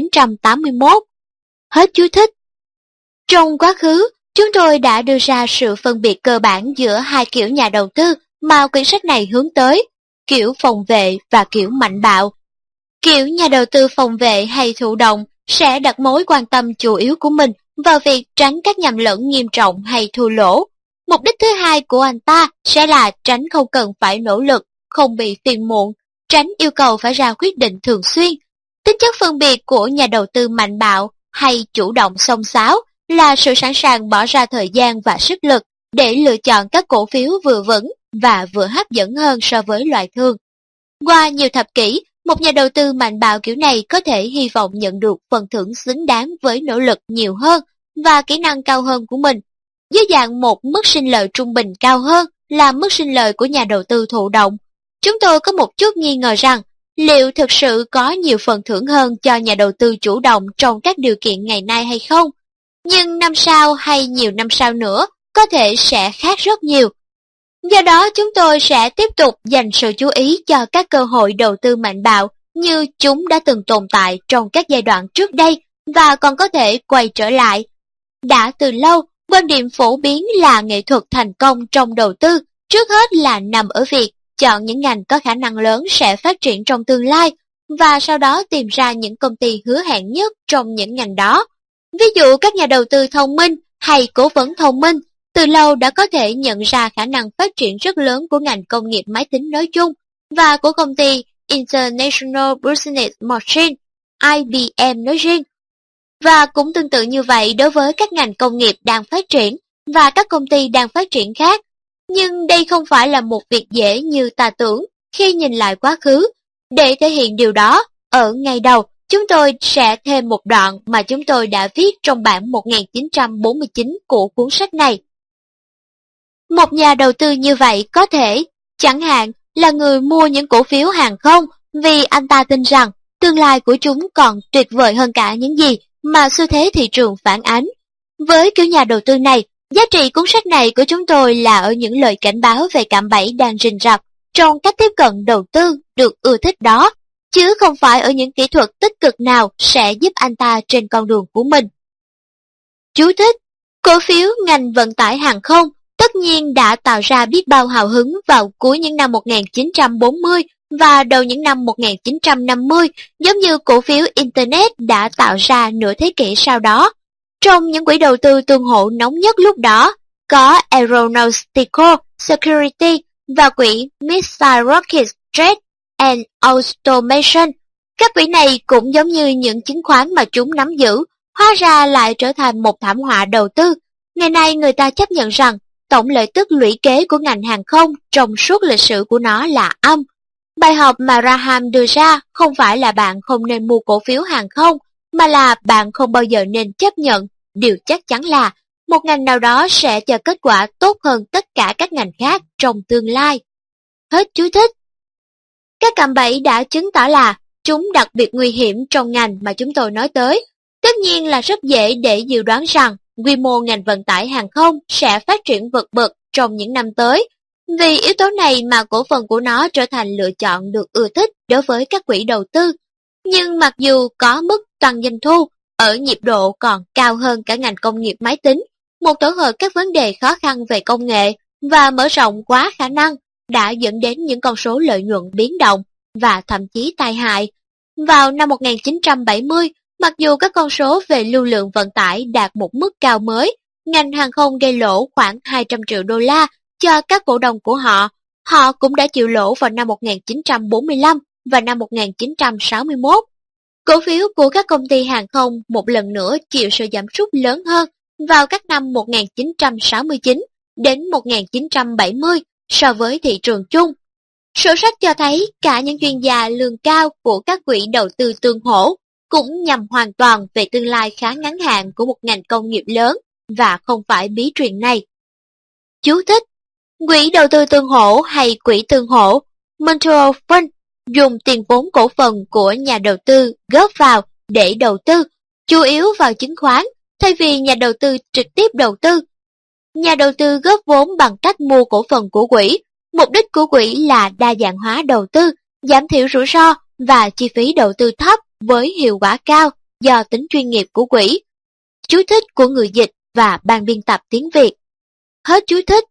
1981. Hết chú thích. Trong quá khứ, chúng tôi đã đưa ra sự phân biệt cơ bản giữa hai kiểu nhà đầu tư mà quyển sách này hướng tới, kiểu phòng vệ và kiểu mạnh bạo. Kiểu nhà đầu tư phòng vệ hay thụ động sẽ đặt mối quan tâm chủ yếu của mình vào việc tránh các nhầm lẫn nghiêm trọng hay thua lỗ. Mục đích thứ hai của anh ta sẽ là tránh không cần phải nỗ lực, không bị phiền muộn, tránh yêu cầu phải ra quyết định thường xuyên. Tính chất phân biệt của nhà đầu tư mạnh bạo hay chủ động xông xáo là sự sẵn sàng bỏ ra thời gian và sức lực để lựa chọn các cổ phiếu vừa vững và vừa hấp dẫn hơn so với loại thường. Qua nhiều thập kỷ, một nhà đầu tư mạnh bạo kiểu này có thể hy vọng nhận được phần thưởng xứng đáng với nỗ lực nhiều hơn và kỹ năng cao hơn của mình, dưới dạng một mức sinh lợi trung bình cao hơn là mức sinh lợi của nhà đầu tư thụ động. Chúng tôi có một chút nghi ngờ rằng liệu thực sự có nhiều phần thưởng hơn cho nhà đầu tư chủ động trong các điều kiện ngày nay hay không. Nhưng năm sau hay nhiều năm sau nữa có thể sẽ khác rất nhiều. Do đó chúng tôi sẽ tiếp tục dành sự chú ý cho các cơ hội đầu tư mạnh bạo như chúng đã từng tồn tại trong các giai đoạn trước đây và còn có thể quay trở lại, Đã từ lâu, quan điểm phổ biến là nghệ thuật thành công trong đầu tư, trước hết là nằm ở việc chọn những ngành có khả năng lớn sẽ phát triển trong tương lai, và sau đó tìm ra những công ty hứa hẹn nhất trong những ngành đó. Ví dụ các nhà đầu tư thông minh hay cố vấn thông minh từ lâu đã có thể nhận ra khả năng phát triển rất lớn của ngành công nghiệp máy tính nói chung và của công ty International Business Machine (IBM) nói riêng. Và cũng tương tự như vậy đối với các ngành công nghiệp đang phát triển và các công ty đang phát triển khác. Nhưng đây không phải là một việc dễ như ta tưởng khi nhìn lại quá khứ. Để thể hiện điều đó, ở ngày đầu, chúng tôi sẽ thêm một đoạn mà chúng tôi đã viết trong bản 1949 của cuốn sách này. Một nhà đầu tư như vậy có thể, chẳng hạn, là người mua những cổ phiếu hàng không vì anh ta tin rằng tương lai của chúng còn tuyệt vời hơn cả những gì mà xu thế thị trường phản ánh. Với kiểu nhà đầu tư này, giá trị cuốn sách này của chúng tôi là ở những lời cảnh báo về cạm bẫy đang rình rập trong cách tiếp cận đầu tư được ưa thích đó, chứ không phải ở những kỹ thuật tích cực nào sẽ giúp anh ta trên con đường của mình. Chú thích: cổ phiếu ngành vận tải hàng không tất nhiên đã tạo ra biết bao hào hứng vào cuối những năm 1940 và đầu những năm 1950, giống như cổ phiếu Internet đã tạo ra nửa thế kỷ sau đó. Trong những quỹ đầu tư tương hỗ nóng nhất lúc đó, có Aeronautical Security và quỹ Missile Rocket Trade and Automation. Các quỹ này cũng giống như những chứng khoán mà chúng nắm giữ, hóa ra lại trở thành một thảm họa đầu tư. Ngày nay người ta chấp nhận rằng tổng lợi tức lũy kế của ngành hàng không trong suốt lịch sử của nó là âm. Bài học mà Graham đưa ra không phải là bạn không nên mua cổ phiếu hàng không, mà là bạn không bao giờ nên chấp nhận điều chắc chắn là một ngành nào đó sẽ cho kết quả tốt hơn tất cả các ngành khác trong tương lai. Hết chú thích. Các cạm bẫy đã chứng tỏ là chúng đặc biệt nguy hiểm trong ngành mà chúng tôi nói tới. Tất nhiên là rất dễ để dự đoán rằng quy mô ngành vận tải hàng không sẽ phát triển vượt bậc trong những năm tới. Vì yếu tố này mà cổ phần của nó trở thành lựa chọn được ưa thích đối với các quỹ đầu tư. Nhưng mặc dù có mức tăng doanh thu ở nhịp độ còn cao hơn cả ngành công nghiệp máy tính, một tổ hợp các vấn đề khó khăn về công nghệ và mở rộng quá khả năng đã dẫn đến những con số lợi nhuận biến động và thậm chí tai hại. Vào năm 1970, mặc dù các con số về lưu lượng vận tải đạt một mức cao mới, ngành hàng không gây lỗ khoảng 200 triệu đô la cho các cổ đông của họ. Họ cũng đã chịu lỗ vào năm 1945 và năm 1961. Cổ phiếu của các công ty hàng không một lần nữa chịu sự giảm sút lớn hơn vào các năm 1969 đến 1970 so với thị trường chung. Sổ sách cho thấy cả những chuyên gia lương cao của các quỹ đầu tư tương hỗ cũng nhằm hoàn toàn về tương lai khá ngắn hạn của một ngành công nghiệp lớn và không phải bí truyền này. Chú thích: quỹ đầu tư tương hỗ hay quỹ tương hỗ Mutual Fund dùng tiền vốn cổ phần của nhà đầu tư góp vào để đầu tư, chủ yếu vào chứng khoán, thay vì nhà đầu tư trực tiếp đầu tư. Nhà đầu tư góp vốn bằng cách mua cổ phần của quỹ. Mục đích của quỹ là đa dạng hóa đầu tư, giảm thiểu rủi ro và chi phí đầu tư thấp với hiệu quả cao do tính chuyên nghiệp của quỹ. Chú thích của người dịch và ban biên tập tiếng Việt. Hết chú thích.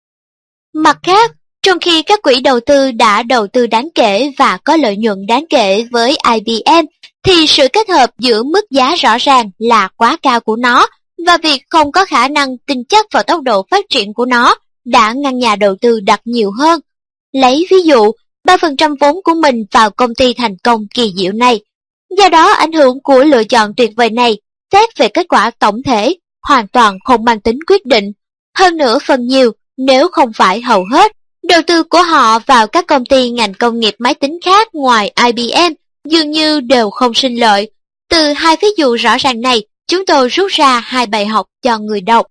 Mặt khác, trong khi các quỹ đầu tư đã đầu tư đáng kể và có lợi nhuận đáng kể với IBM, thì sự kết hợp giữa mức giá rõ ràng là quá cao của nó và việc không có khả năng tin chắc vào tốc độ phát triển của nó đã ngăn nhà đầu tư đặt nhiều hơn. Lấy ví dụ, 3% vốn của mình vào công ty thành công kỳ diệu này. Do đó ảnh hưởng của lựa chọn tuyệt vời này, xét về kết quả tổng thể, hoàn toàn không mang tính quyết định. Hơn nữa phần nhiều, nếu không phải hầu hết, đầu tư của họ vào các công ty ngành công nghiệp máy tính khác ngoài IBM dường như đều không sinh lợi. Từ hai ví dụ rõ ràng này, chúng tôi rút ra hai bài học cho người đọc.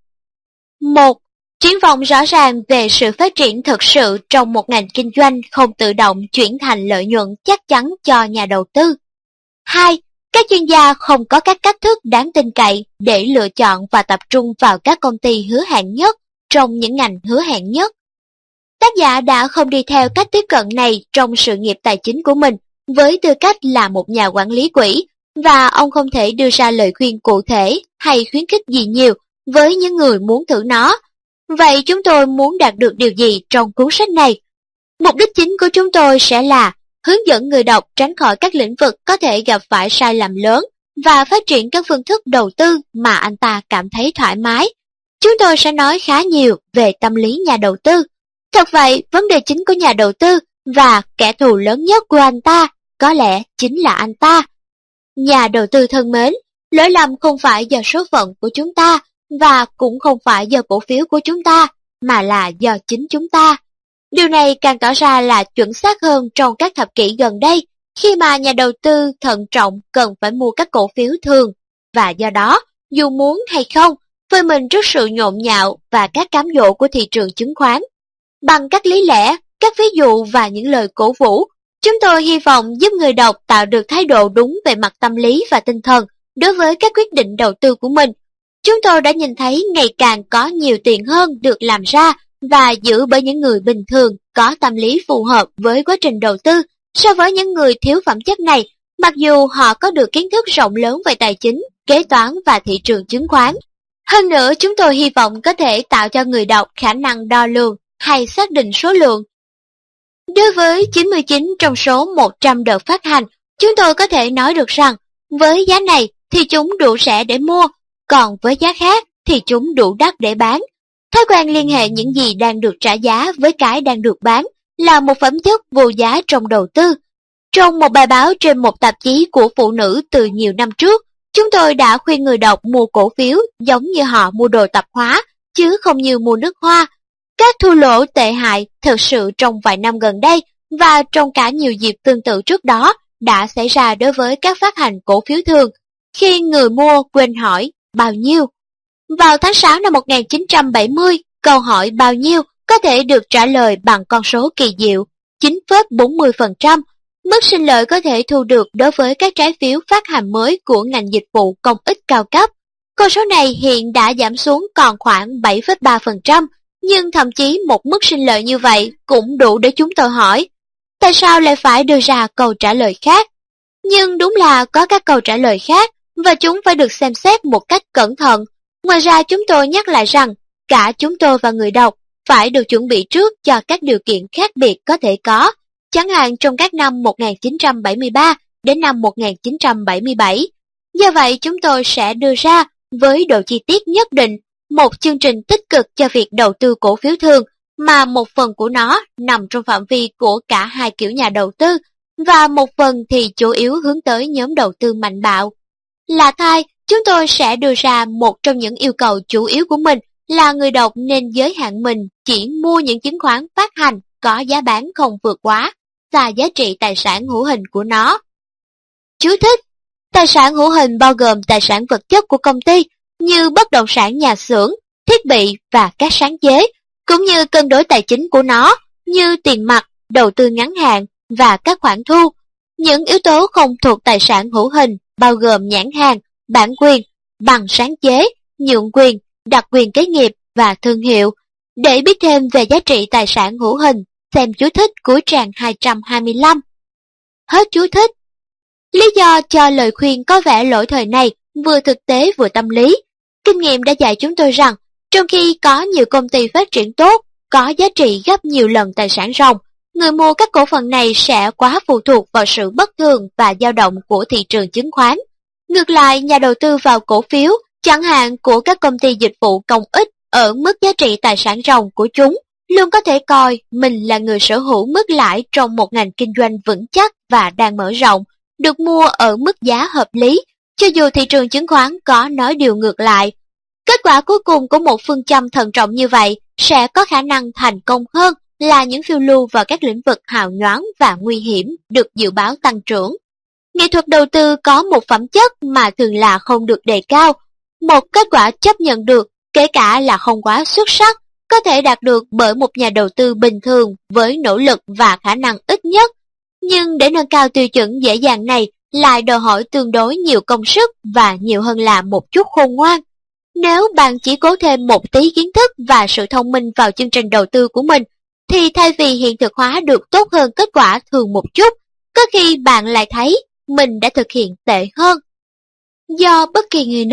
1. Triển vọng rõ ràng về sự phát triển thực sự trong một ngành kinh doanh không tự động chuyển thành lợi nhuận chắc chắn cho nhà đầu tư. 2. Các chuyên gia không có các cách thức đáng tin cậy để lựa chọn và tập trung vào các công ty hứa hẹn nhất trong những ngành hứa hẹn nhất. Tác giả đã không đi theo cách tiếp cận này trong sự nghiệp tài chính của mình với tư cách là một nhà quản lý quỹ, và ông không thể đưa ra lời khuyên cụ thể hay khuyến khích gì nhiều với những người muốn thử nó. Vậy chúng tôi muốn đạt được điều gì trong cuốn sách này? Mục đích chính của chúng tôi sẽ là hướng dẫn người đọc tránh khỏi các lĩnh vực có thể gặp phải sai lầm lớn và phát triển các phương thức đầu tư mà anh ta cảm thấy thoải mái. Chúng tôi sẽ nói khá nhiều về tâm lý nhà đầu tư. Thật vậy, vấn đề chính của nhà đầu tư và kẻ thù lớn nhất của anh ta có lẽ chính là anh ta. Nhà đầu tư thân mến, lỗi lầm không phải do số phận của chúng ta và cũng không phải do cổ phiếu của chúng ta, mà là do chính chúng ta. Điều này càng tỏ ra là chuẩn xác hơn trong các thập kỷ gần đây, khi mà nhà đầu tư thận trọng cần phải mua các cổ phiếu thường, và do đó, dù muốn hay không, phơi mình trước sự nhộn nhạo và các cám dỗ của thị trường chứng khoán. Bằng các lý lẽ, các ví dụ và những lời cổ vũ, chúng tôi hy vọng giúp người đọc tạo được thái độ đúng về mặt tâm lý và tinh thần đối với các quyết định đầu tư của mình. Chúng tôi đã nhìn thấy ngày càng có nhiều tiền hơn được làm ra và giữ bởi những người bình thường có tâm lý phù hợp với quá trình đầu tư so với những người thiếu phẩm chất này, mặc dù họ có được kiến thức rộng lớn về tài chính, kế toán và thị trường chứng khoán. Hơn nữa, chúng tôi hy vọng có thể tạo cho người đọc khả năng đo lường hay xác định số lượng. Đối với 99 trong số 100 đợt phát hành, chúng tôi có thể nói được rằng, với giá này thì chúng đủ rẻ để mua, còn với giá khác thì chúng đủ đắt để bán. Thói quen liên hệ những gì đang được trả giá với cái đang được bán là một phẩm chất vô giá trong đầu tư. Trong một bài báo trên một tạp chí của phụ nữ từ nhiều năm trước, chúng tôi đã khuyên người đọc mua cổ phiếu giống như họ mua đồ tạp hóa, chứ không như mua nước hoa. Các thua lỗ tệ hại thực sự trong vài năm gần đây và trong cả nhiều dịp tương tự trước đó đã xảy ra đối với các phát hành cổ phiếu thường, khi người mua quên hỏi bao nhiêu. Vào tháng 6 năm 1970, câu hỏi bao nhiêu có thể được trả lời bằng con số kỳ diệu 9,40%, mức sinh lợi có thể thu được đối với các trái phiếu phát hành mới của ngành dịch vụ công ích cao cấp. Con số này hiện đã giảm xuống còn khoảng 7,3%, nhưng thậm chí một mức sinh lợi như vậy cũng đủ để chúng tôi hỏi, tại sao lại phải đưa ra câu trả lời khác? Nhưng đúng là có các câu trả lời khác, và chúng phải được xem xét một cách cẩn thận. Ngoài ra chúng tôi nhắc lại rằng, cả chúng tôi và người đọc phải được chuẩn bị trước cho các điều kiện khác biệt có thể có, chẳng hạn trong các năm 1973 đến năm 1977. Do vậy chúng tôi sẽ đưa ra, với độ chi tiết nhất định, một chương trình tích cực cho việc đầu tư cổ phiếu thường, mà một phần của nó nằm trong phạm vi của cả hai kiểu nhà đầu tư, và một phần thì chủ yếu hướng tới nhóm đầu tư mạnh bạo. Là thay, chúng tôi sẽ đưa ra một trong những yêu cầu chủ yếu của mình là người đọc nên giới hạn mình chỉ mua những chứng khoán phát hành có giá bán không vượt quá và giá trị tài sản hữu hình của nó. Chú thích: tài sản hữu hình bao gồm tài sản vật chất của công ty như bất động sản nhà xưởng, thiết bị và các sáng chế, cũng như cân đối tài chính của nó như tiền mặt, đầu tư ngắn hạn và các khoản thu. Những yếu tố không thuộc tài sản hữu hình bao gồm nhãn hàng, bản quyền, bằng sáng chế, nhượng quyền, đặc quyền kế nghiệp và thương hiệu. Để biết thêm về giá trị tài sản hữu hình, xem chú thích cuối trang 225. Hết chú thích. Lý do cho lời khuyên có vẻ lỗi thời này vừa thực tế vừa tâm lý. Kinh nghiệm đã dạy chúng tôi rằng, trong khi có nhiều công ty phát triển tốt, có giá trị gấp nhiều lần tài sản ròng, người mua các cổ phần này sẽ quá phụ thuộc vào sự bất thường và dao động của thị trường chứng khoán. Ngược lại, nhà đầu tư vào cổ phiếu, chẳng hạn của các công ty dịch vụ công ích ở mức giá trị tài sản ròng của chúng, luôn có thể coi mình là người sở hữu mức lãi trong một ngành kinh doanh vững chắc và đang mở rộng, được mua ở mức giá hợp lý, cho dù thị trường chứng khoán có nói điều ngược lại. Kết quả cuối cùng của một phương châm thận trọng như vậy sẽ có khả năng thành công hơn là những phiêu lưu vào các lĩnh vực hào nhoáng và nguy hiểm được dự báo tăng trưởng. Nghệ thuật đầu tư có một phẩm chất mà thường là không được đề cao. Một kết quả chấp nhận được, kể cả là không quá xuất sắc, có thể đạt được bởi một nhà đầu tư bình thường với nỗ lực và khả năng ít nhất. Nhưng để nâng cao tiêu chuẩn dễ dàng này lại đòi hỏi tương đối nhiều công sức và nhiều hơn là một chút khôn ngoan. Nếu bạn chỉ cố thêm một tí kiến thức và sự thông minh vào chương trình đầu tư của mình, thì thay vì hiện thực hóa được tốt hơn kết quả thường một chút, có khi bạn lại thấy mình đã thực hiện tệ hơn. Do bất kỳ người nào,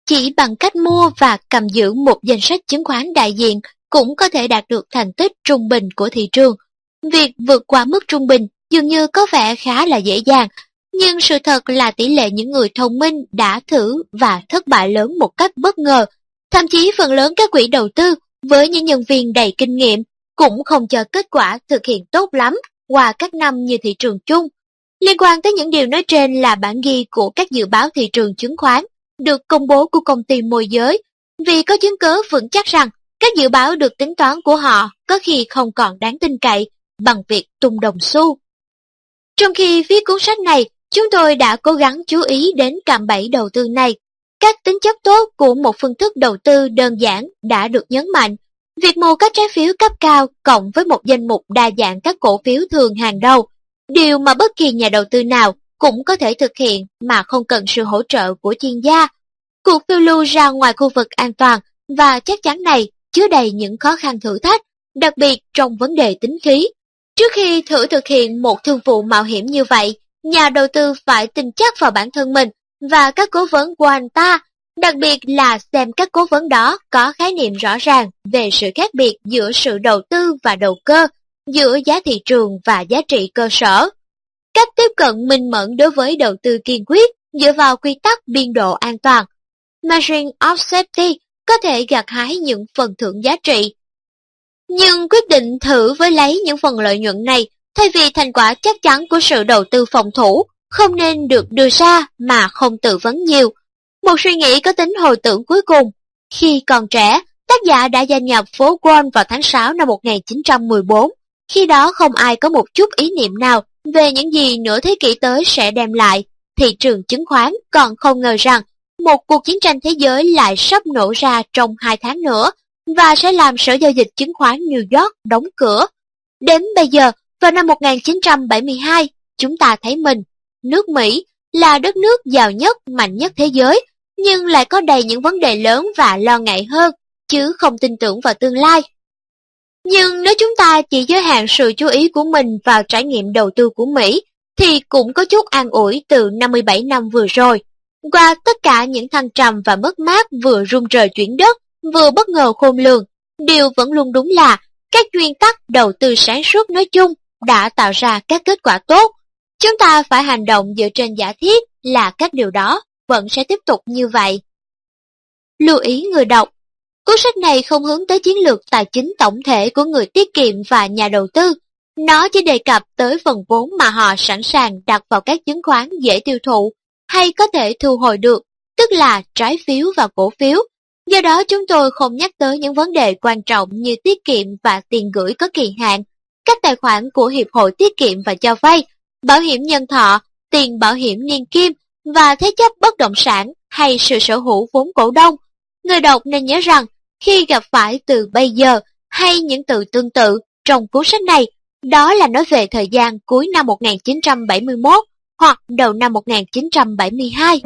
Chỉ bằng cách mua và cầm giữ một danh sách chứng khoán đại diện cũng có thể đạt được thành tích trung bình của thị trường. Việc vượt qua mức trung bình dường như có vẻ khá là dễ dàng, nhưng sự thật là tỷ lệ những người thông minh đã thử và thất bại lớn một cách bất ngờ. Thậm chí phần lớn các quỹ đầu tư với những nhân viên đầy kinh nghiệm cũng không cho kết quả thực hiện tốt lắm qua các năm như thị trường chung. Liên quan tới những điều nói trên là bản ghi của các dự báo thị trường chứng khoán được công bố của công ty môi giới, vì có chứng cứ vững chắc rằng các dự báo được tính toán của họ có khi không còn đáng tin cậy bằng việc tung đồng xu. Trong khi phía cuốn sách này, chúng tôi đã cố gắng chú ý đến cạm bẫy đầu tư này. Các tính chất tốt của một phương thức đầu tư đơn giản đã được nhấn mạnh. Việc mua các trái phiếu cấp cao cộng với một danh mục đa dạng các cổ phiếu thường hàng đầu, điều mà bất kỳ nhà đầu tư nào cũng có thể thực hiện mà không cần sự hỗ trợ của chuyên gia. Cuộc phiêu lưu ra ngoài khu vực an toàn và chắc chắn này chứa đầy những khó khăn thử thách, đặc biệt trong vấn đề tính khí. Trước khi thử thực hiện một thương vụ mạo hiểm như vậy, nhà đầu tư phải tin chắc vào bản thân mình và các cố vấn của anh ta, đặc biệt là xem các cố vấn đó có khái niệm rõ ràng về sự khác biệt giữa sự đầu tư và đầu cơ, giữa giá thị trường và giá trị cơ sở. Cách tiếp cận minh mẫn đối với đầu tư kiên quyết dựa vào quy tắc biên độ an toàn, margin of safety, có thể gặt hái những phần thưởng giá trị. Nhưng quyết định thử với lấy những phần lợi nhuận này thay vì thành quả chắc chắn của sự đầu tư phòng thủ không nên được đưa ra mà không tự vấn nhiều. Một suy nghĩ có tính hồi tưởng cuối cùng. Khi còn trẻ, tác giả đã gia nhập phố Wall vào tháng 6 năm 1914. Khi đó không ai có một chút ý niệm nào về những gì nửa thế kỷ tới sẽ đem lại. Thị trường chứng khoán còn không ngờ rằng một cuộc chiến tranh thế giới lại sắp nổ ra trong 2 tháng nữa và sẽ làm sở giao dịch chứng khoán New York đóng cửa. Đến bây giờ, vào năm 1972, chúng ta thấy mình, nước Mỹ, là đất nước giàu nhất, mạnh nhất thế giới, nhưng lại có đầy những vấn đề lớn và lo ngại hơn, chứ không tin tưởng vào tương lai. Nhưng nếu chúng ta chỉ giới hạn sự chú ý của mình vào trải nghiệm đầu tư của Mỹ, thì cũng có chút an ủi từ 57 năm vừa rồi. Qua tất cả những thăng trầm và mất mát vừa rung trời chuyển đất, vừa bất ngờ khôn lường, điều vẫn luôn đúng là các nguyên tắc đầu tư sáng suốt nói chung đã tạo ra các kết quả tốt. Chúng ta phải hành động dựa trên giả thiết là các điều đó vẫn sẽ tiếp tục như vậy. Lưu ý người đọc, cuốn sách này không hướng tới chiến lược tài chính tổng thể của người tiết kiệm và nhà đầu tư. Nó chỉ đề cập tới phần vốn mà họ sẵn sàng đặt vào các chứng khoán dễ tiêu thụ hay có thể thu hồi được, tức là trái phiếu và cổ phiếu. Do đó chúng tôi không nhắc tới những vấn đề quan trọng như tiết kiệm và tiền gửi có kỳ hạn, các tài khoản của Hiệp hội Tiết kiệm và cho vay, bảo hiểm nhân thọ, tiền bảo hiểm niên kim và thế chấp bất động sản hay sự sở hữu vốn cổ đông. Người đọc nên nhớ rằng khi gặp phải từ bây giờ hay những từ tương tự trong cuốn sách này, đó là nói về thời gian cuối năm 1971 hoặc đầu năm 1972.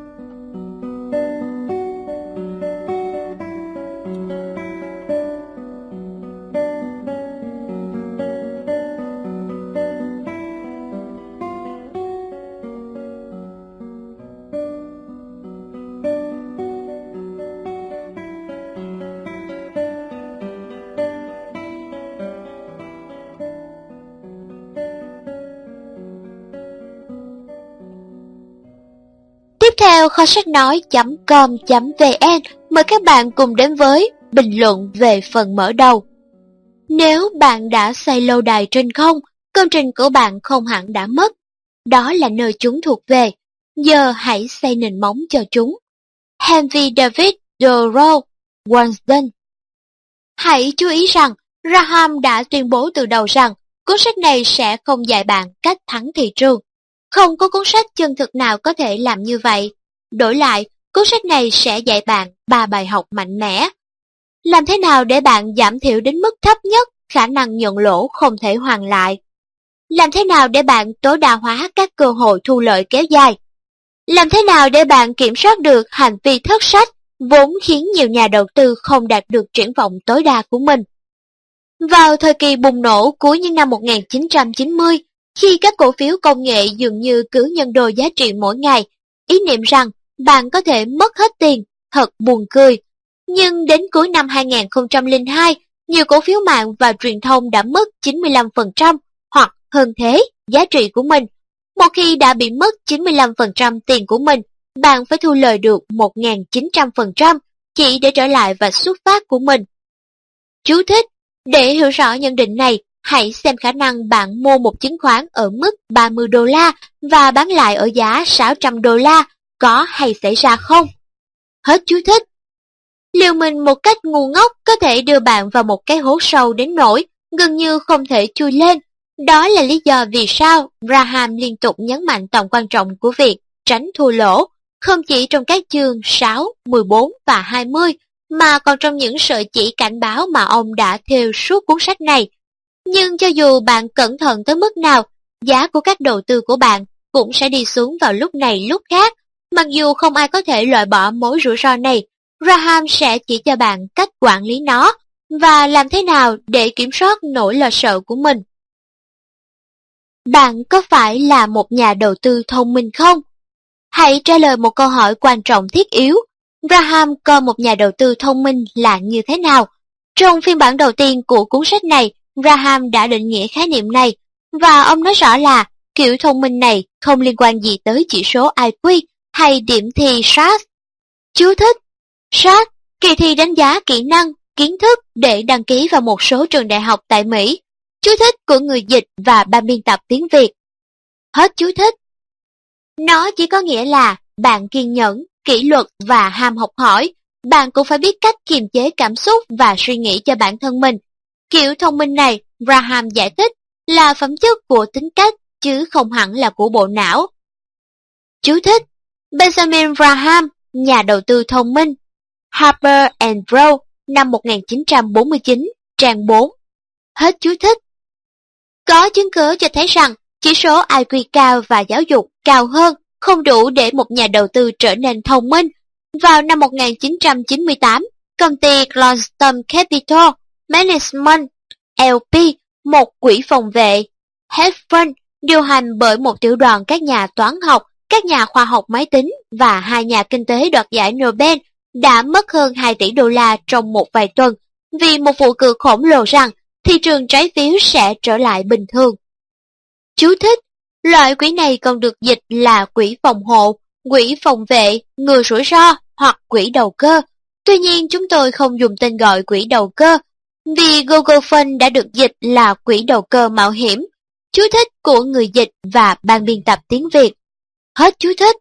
Tiếp theo, kho sách nói.com.vn mời các bạn cùng đến với bình luận về phần mở đầu. Nếu bạn đã xây lâu đài trên không, công trình của bạn không hẳn đã mất. Đó là nơi chúng thuộc về. Giờ hãy xây nền móng cho chúng. Henry David Thoreau, Walden. Hãy chú ý rằng, Graham đã tuyên bố từ đầu rằng cuốn sách này sẽ không dạy bạn cách thắng thị trường. Không có cuốn sách chân thực nào có thể làm như vậy. Đổi lại, cuốn sách này sẽ dạy bạn 3 bài học mạnh mẽ. Làm thế nào để bạn giảm thiểu đến mức thấp nhất khả năng nhận lỗ không thể hoàn lại? Làm thế nào để bạn tối đa hóa các cơ hội thu lợi kéo dài? Làm thế nào để bạn kiểm soát được hành vi thất sách vốn khiến nhiều nhà đầu tư không đạt được triển vọng tối đa của mình? Vào thời kỳ bùng nổ cuối những năm 1990, khi các cổ phiếu công nghệ dường như cứ nhân đôi giá trị mỗi ngày, ý niệm rằng bạn có thể mất hết tiền thật buồn cười. Nhưng đến cuối năm 2002, nhiều cổ phiếu mạng và truyền thông đã mất 95% hoặc hơn thế giá trị của mình. Một khi đã bị mất 95% tiền của mình, bạn phải thu lời được 1.900% chỉ để trở lại và xuất phát của mình. Chú thích: để hiểu rõ nhận định này, hãy xem khả năng bạn mua một chứng khoán ở mức 30 đô la và bán lại ở giá 600 đô la có hay xảy ra không? Hết chú thích. Liều mình một cách ngu ngốc có thể đưa bạn vào một cái hố sâu đến nỗi gần như không thể chui lên. Đó là lý do vì sao Graham liên tục nhấn mạnh tầm quan trọng của việc tránh thua lỗ, không chỉ trong các chương 6, 14 và 20, mà còn trong những sợi chỉ cảnh báo mà ông đã thêu suốt cuốn sách này. Nhưng cho dù bạn cẩn thận tới mức nào, giá của các đầu tư của bạn cũng sẽ đi xuống vào lúc này lúc khác. Mặc dù không ai có thể loại bỏ mối rủi ro này, Graham sẽ chỉ cho bạn cách quản lý nó và làm thế nào để kiểm soát nỗi lo sợ của mình. Bạn có phải là một nhà đầu tư thông minh không? Hãy trả lời một câu hỏi quan trọng thiết yếu. Graham coi một nhà đầu tư thông minh là như thế nào? Trong phiên bản đầu tiên của cuốn sách này, Graham đã định nghĩa khái niệm này, và ông nói rõ là kiểu thông minh này không liên quan gì tới chỉ số IQ hay điểm thi SAT. Chú thích: SAT, kỳ thi đánh giá kỹ năng, kiến thức để đăng ký vào một số trường đại học tại Mỹ. Chú thích của người dịch và ban biên tập tiếng Việt. Hết chú thích. Nó chỉ có nghĩa là bạn kiên nhẫn, kỷ luật và ham học hỏi. Bạn cũng phải biết cách kiềm chế cảm xúc và suy nghĩ cho bản thân mình. Kiểu thông minh này, Graham giải thích, là phẩm chất của tính cách, chứ không hẳn là của bộ não. Chú thích: Benjamin Graham, nhà đầu tư thông minh. Harper and Row, năm 1949, trang 4. Hết chú thích. Có chứng cứ cho thấy rằng chỉ số IQ cao và giáo dục cao hơn không đủ để một nhà đầu tư trở nên thông minh. Vào năm 1998, công ty Gladstone Capital Management LP, một quỹ phòng vệ hedge fund điều hành bởi một tiểu đoàn các nhà toán học, các nhà khoa học máy tính và hai nhà kinh tế đoạt giải Nobel, đã mất hơn 2 tỷ đô la trong một vài tuần vì một vụ cược khổng lồ rằng thị trường trái phiếu sẽ trở lại bình thường. Chú thích: loại quỹ này còn được dịch là quỹ phòng hộ, quỹ phòng vệ, ngừa rủi ro hoặc quỹ đầu cơ. Tuy nhiên chúng tôi không dùng tên gọi quỹ đầu cơ, vì Google Fund đã được dịch là quỹ đầu cơ mạo hiểm. Chú thích của người dịch và ban biên tập tiếng Việt. Hết chú thích.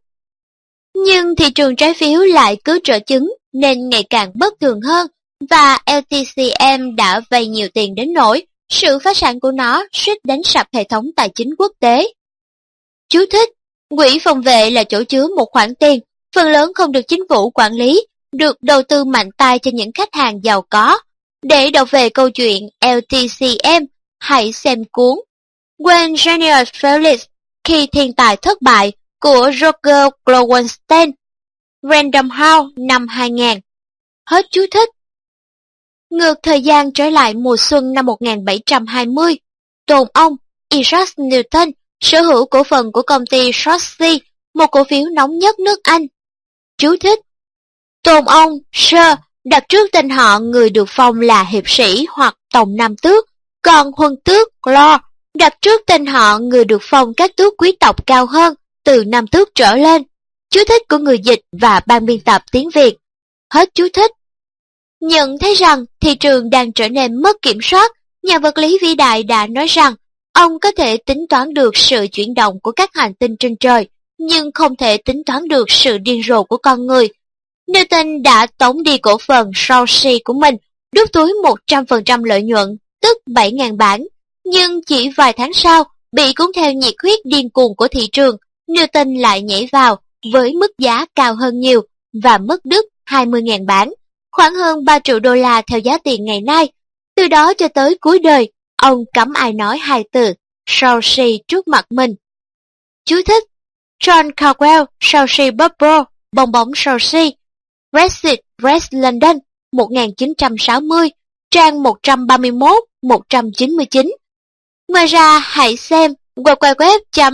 Nhưng thị trường trái phiếu lại cứ trở chứng nên ngày càng bất thường hơn, và LTCM đã vay nhiều tiền đến nỗi sự phá sản của nó suýt đánh sập hệ thống tài chính quốc tế. Chú thích: quỹ phòng vệ là chỗ chứa một khoản tiền, phần lớn không được chính phủ quản lý, được đầu tư mạnh tay cho những khách hàng giàu có. Để đọc về câu chuyện LTCM, hãy xem cuốn When Genius Fails, khi thiên tài thất bại của Roger Lowenstein, Random House, năm 2000. Hết chú thích. Ngược thời gian trở lại mùa xuân năm 1720, tôn ông Isaac Newton, sở hữu cổ phần của công ty Chelsea, một cổ phiếu nóng nhất nước Anh. Chú thích: tôn ông Sir đặt trước tên họ người được phong là hiệp sĩ hoặc tổng nam tước, còn huân tước Lord đặt trước tên họ người được phong các tước quý tộc cao hơn từ nam tước trở lên. Chú thích của người dịch và ban biên tập tiếng Việt. Hết chú thích. Nhận thấy rằng thị trường đang trở nên mất kiểm soát, nhà vật lý vĩ đại đã nói rằng ông có thể tính toán được sự chuyển động của các hành tinh trên trời, nhưng không thể tính toán được sự điên rồ của con người. Newton đã tống đi cổ phần Chelsea của mình, đút túi 100% lợi nhuận, tức 7.000 bảng. Nhưng chỉ vài tháng sau, bị cuốn theo nhiệt huyết điên cuồng của thị trường, Newton lại nhảy vào với mức giá cao hơn nhiều và mất đứt 20.000 bảng, khoảng hơn 3 triệu đô la theo giá tiền ngày nay. Từ đó cho tới cuối đời, ông cấm ai nói hai từ Chelsea trước mặt mình. Chú thích: John Caldwell, Chelsea Bubble, bong bóng Chelsea, Brexit, West London, 1960, trang 131-199. Ngoài ra, hãy xem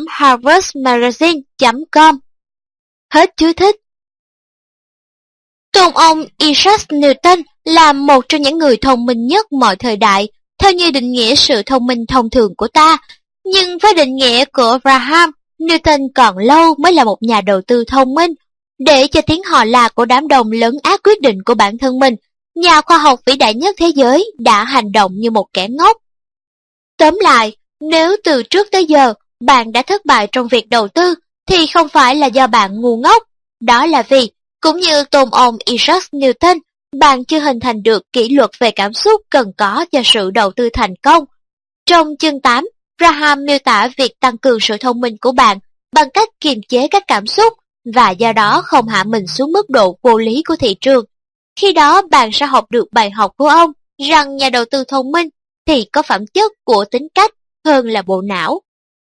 www.harvardmagazine.com. Hết chú thích. Tôn ông Isaac Newton là một trong những người thông minh nhất mọi thời đại, theo như định nghĩa sự thông minh thông thường của ta. Nhưng với định nghĩa của Graham, Newton còn lâu mới là một nhà đầu tư thông minh. Để cho tiếng họ là của đám đông lấn át quyết định của bản thân mình, nhà khoa học vĩ đại nhất thế giới đã hành động như một kẻ ngốc. Tóm lại, nếu từ trước tới giờ bạn đã thất bại trong việc đầu tư, thì không phải là do bạn ngu ngốc. Đó là vì, cũng như tôn ông Isaac Newton, bạn chưa hình thành được kỷ luật về cảm xúc cần có cho sự đầu tư thành công. Trong chương 8, Graham miêu tả việc tăng cường sự thông minh của bạn bằng cách kiềm chế các cảm xúc và do đó không hạ mình xuống mức độ vô lý của thị trường. Khi đó bạn sẽ học được bài học của ông rằng nhà đầu tư thông minh thì có phẩm chất của tính cách hơn là bộ não.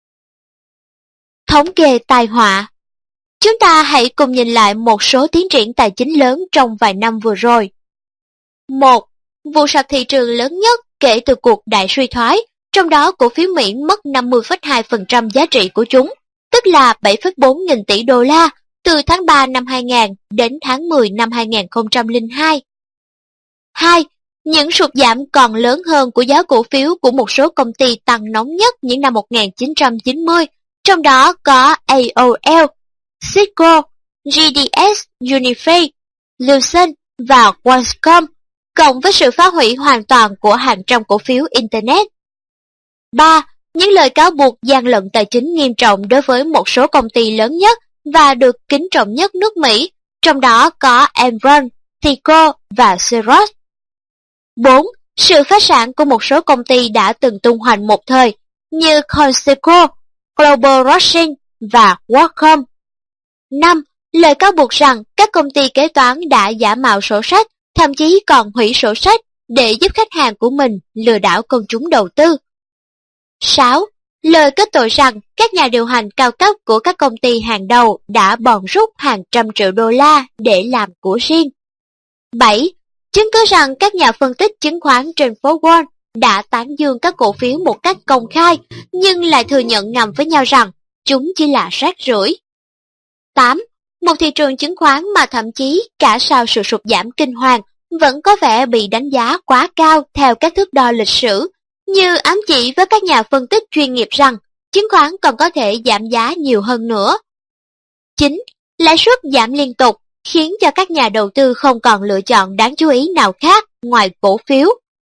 Thống kê tai họa. Chúng ta hãy cùng nhìn lại một số tiến triển tài chính lớn trong vài năm vừa rồi. 1. Vụ sập thị trường lớn nhất kể từ cuộc đại suy thoái, trong đó cổ phiếu Mỹ mất 50,2% giá trị của chúng, tức là 7,4 nghìn tỷ đô la, từ tháng 3 năm 2000 đến tháng 10 năm 2002. 2. Những sụt giảm còn lớn hơn của giá cổ phiếu của một số công ty tăng nóng nhất những năm 1990, trong đó có AOL, Cisco, GDS, Unify, Lucent và Qualcomm, cộng với sự phá hủy hoàn toàn của hàng trăm cổ phiếu Internet. 3. Những lời cáo buộc gian lận tài chính nghiêm trọng đối với một số công ty lớn nhất và được kính trọng nhất nước Mỹ, trong đó có Enron, Tyco và Xerox. 4. Sự phá sản của một số công ty đã từng tung hoành một thời, như Conseco, Global Crossing và Qualcomm. 5. Lời cáo buộc rằng các công ty kế toán đã giả mạo sổ sách, thậm chí còn hủy sổ sách để giúp khách hàng của mình lừa đảo công chúng đầu tư. 6. Lời kết tội rằng các nhà điều hành cao cấp của các công ty hàng đầu đã bòn rút hàng trăm triệu đô la để làm của riêng. 7. Chứng cứ rằng các nhà phân tích chứng khoán trên phố Wall đã tán dương các cổ phiếu một cách công khai, nhưng lại thừa nhận ngầm với nhau rằng chúng chỉ là rác rưởi. 8. Một thị trường chứng khoán mà thậm chí cả sau sự sụt giảm kinh hoàng vẫn có vẻ bị đánh giá quá cao theo các thước đo lịch sử, như ám chỉ với các nhà phân tích chuyên nghiệp rằng chứng khoán còn có thể giảm giá nhiều hơn nữa. 9. Lãi suất giảm liên tục khiến cho các nhà đầu tư không còn lựa chọn đáng chú ý nào khác ngoài cổ phiếu.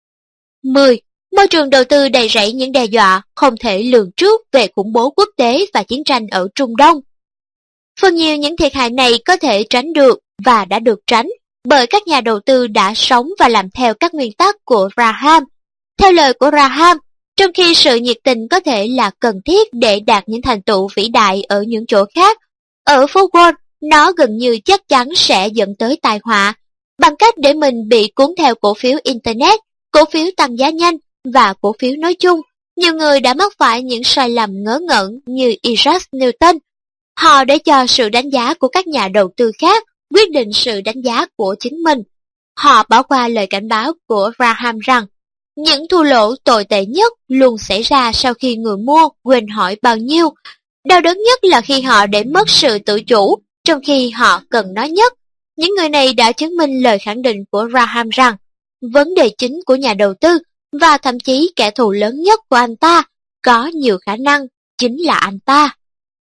10. Môi trường đầu tư đầy rẫy những đe dọa không thể lường trước về khủng bố quốc tế và chiến tranh ở Trung Đông. Phần nhiều những thiệt hại này có thể tránh được và đã được tránh bởi các nhà đầu tư đã sống và làm theo các nguyên tắc của Graham. Theo lời của Graham, trong khi sự nhiệt tình có thể là cần thiết để đạt những thành tựu vĩ đại ở những chỗ khác, ở phố Wall nó gần như chắc chắn sẽ dẫn tới tai họa, bằng cách để mình bị cuốn theo cổ phiếu Internet, cổ phiếu tăng giá nhanh và cổ phiếu nói chung. Nhiều người đã mắc phải những sai lầm ngớ ngẩn như Isaac Newton. Họ để cho sự đánh giá của các nhà đầu tư khác quyết định sự đánh giá của chính mình. Họ bỏ qua lời cảnh báo của Graham rằng những thua lỗ tồi tệ nhất luôn xảy ra sau khi người mua quên hỏi bao nhiêu. Đau đớn nhất là khi họ để mất sự tự chủ, trong khi họ cần nó nhất. Những người này đã chứng minh lời khẳng định của Graham rằng vấn đề chính của nhà đầu tư và thậm chí kẻ thù lớn nhất của anh ta có nhiều khả năng chính là anh ta.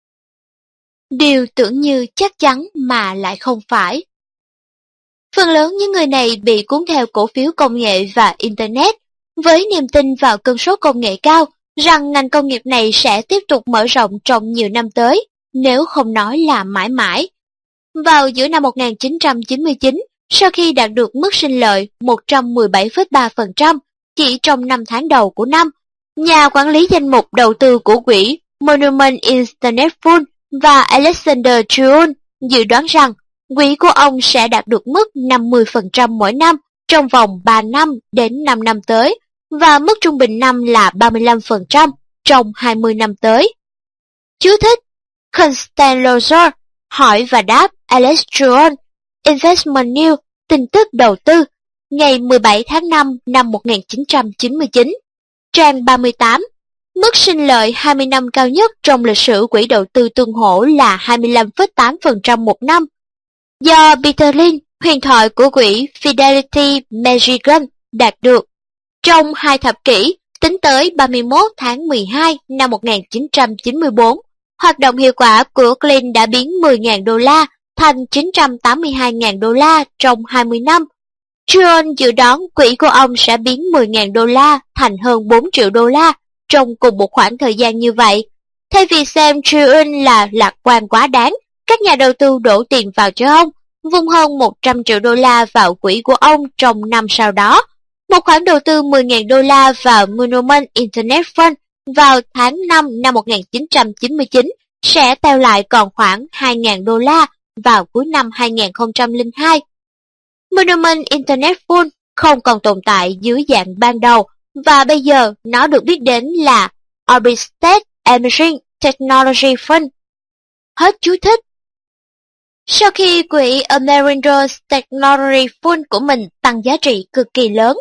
Điều tưởng như chắc chắn mà lại không phải. Phần lớn những người này bị cuốn theo cổ phiếu công nghệ và Internet, với niềm tin vào cơn sốt công nghệ cao rằng ngành công nghiệp này sẽ tiếp tục mở rộng trong nhiều năm tới, nếu không nói là mãi mãi. Vào giữa năm 1999, sau khi đạt được mức sinh lợi 117,3% chỉ trong 5 tháng đầu của năm, nhà quản lý danh mục đầu tư của quỹ Monument Internet Fund và Alexander Truon dự đoán rằng quỹ của ông sẽ đạt được mức 50% mỗi năm trong vòng 3 năm đến 5 năm tới, và mức trung bình năm là 35% trong 20 năm tới. Chú thích: Constant Loser, hỏi và đáp Alex Truon, Investment News, tin tức đầu tư, ngày 17 tháng 5 năm 1999, trang 38. Mức sinh lợi 20 năm cao nhất trong lịch sử quỹ đầu tư tương hỗ là 25,8% một năm. Do Peter Lynch, huyền thoại của quỹ Fidelity Michigan đạt được. Trong 2 thập kỷ, tính tới 31 tháng 12 năm 1994, hoạt động hiệu quả của Clean đã biến 10.000 đô la thành 982.000 đô la trong 20 năm. John dự đoán quỹ của ông sẽ biến 10.000 đô la thành hơn 4 triệu đô la trong cùng một khoảng thời gian như vậy. Thay vì xem John là lạc quan quá đáng, các nhà đầu tư đổ tiền vào cho ông, vung hơn 100 triệu đô la vào quỹ của ông trong năm sau đó. Một khoản đầu tư 10.000 đô la vào Monument Internet Fund vào tháng 5 năm 1999 sẽ teo lại còn khoảng 2.000 đô la vào cuối năm 2002. Monument Internet Fund không còn tồn tại dưới dạng ban đầu và bây giờ nó được biết đến là Orbit Emerging Technology Fund. Hết chú thích. Sau khi quỹ Amerindros Technology Fund của mình tăng giá trị cực kỳ lớn,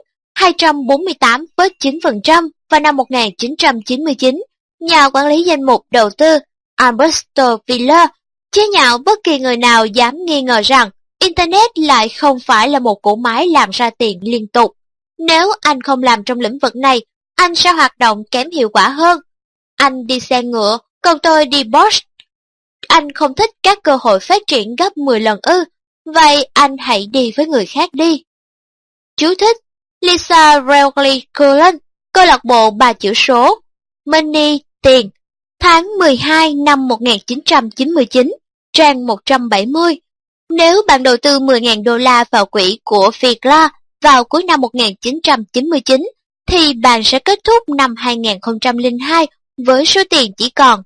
248,9% vào năm 1999, nhà quản lý danh mục đầu tư Alberto Villa chế nhạo bất kỳ người nào dám nghi ngờ rằng Internet lại không phải là một cỗ máy làm ra tiền liên tục. Nếu anh không làm trong lĩnh vực này, anh sẽ hoạt động kém hiệu quả hơn. Anh đi xe ngựa, còn tôi đi Porsche. Anh không thích các cơ hội phát triển gấp 10 lần ư, vậy anh hãy đi với người khác đi. Chú thích: Lisa Rowley Cullen, câu lạc bộ 3 chữ số, Money, tiền, tháng 12 năm 1999, trang 170. Nếu bạn đầu tư 10.000 đô la vào quỹ của Figla vào cuối năm 1999, thì bạn sẽ kết thúc năm 2002 với số tiền chỉ còn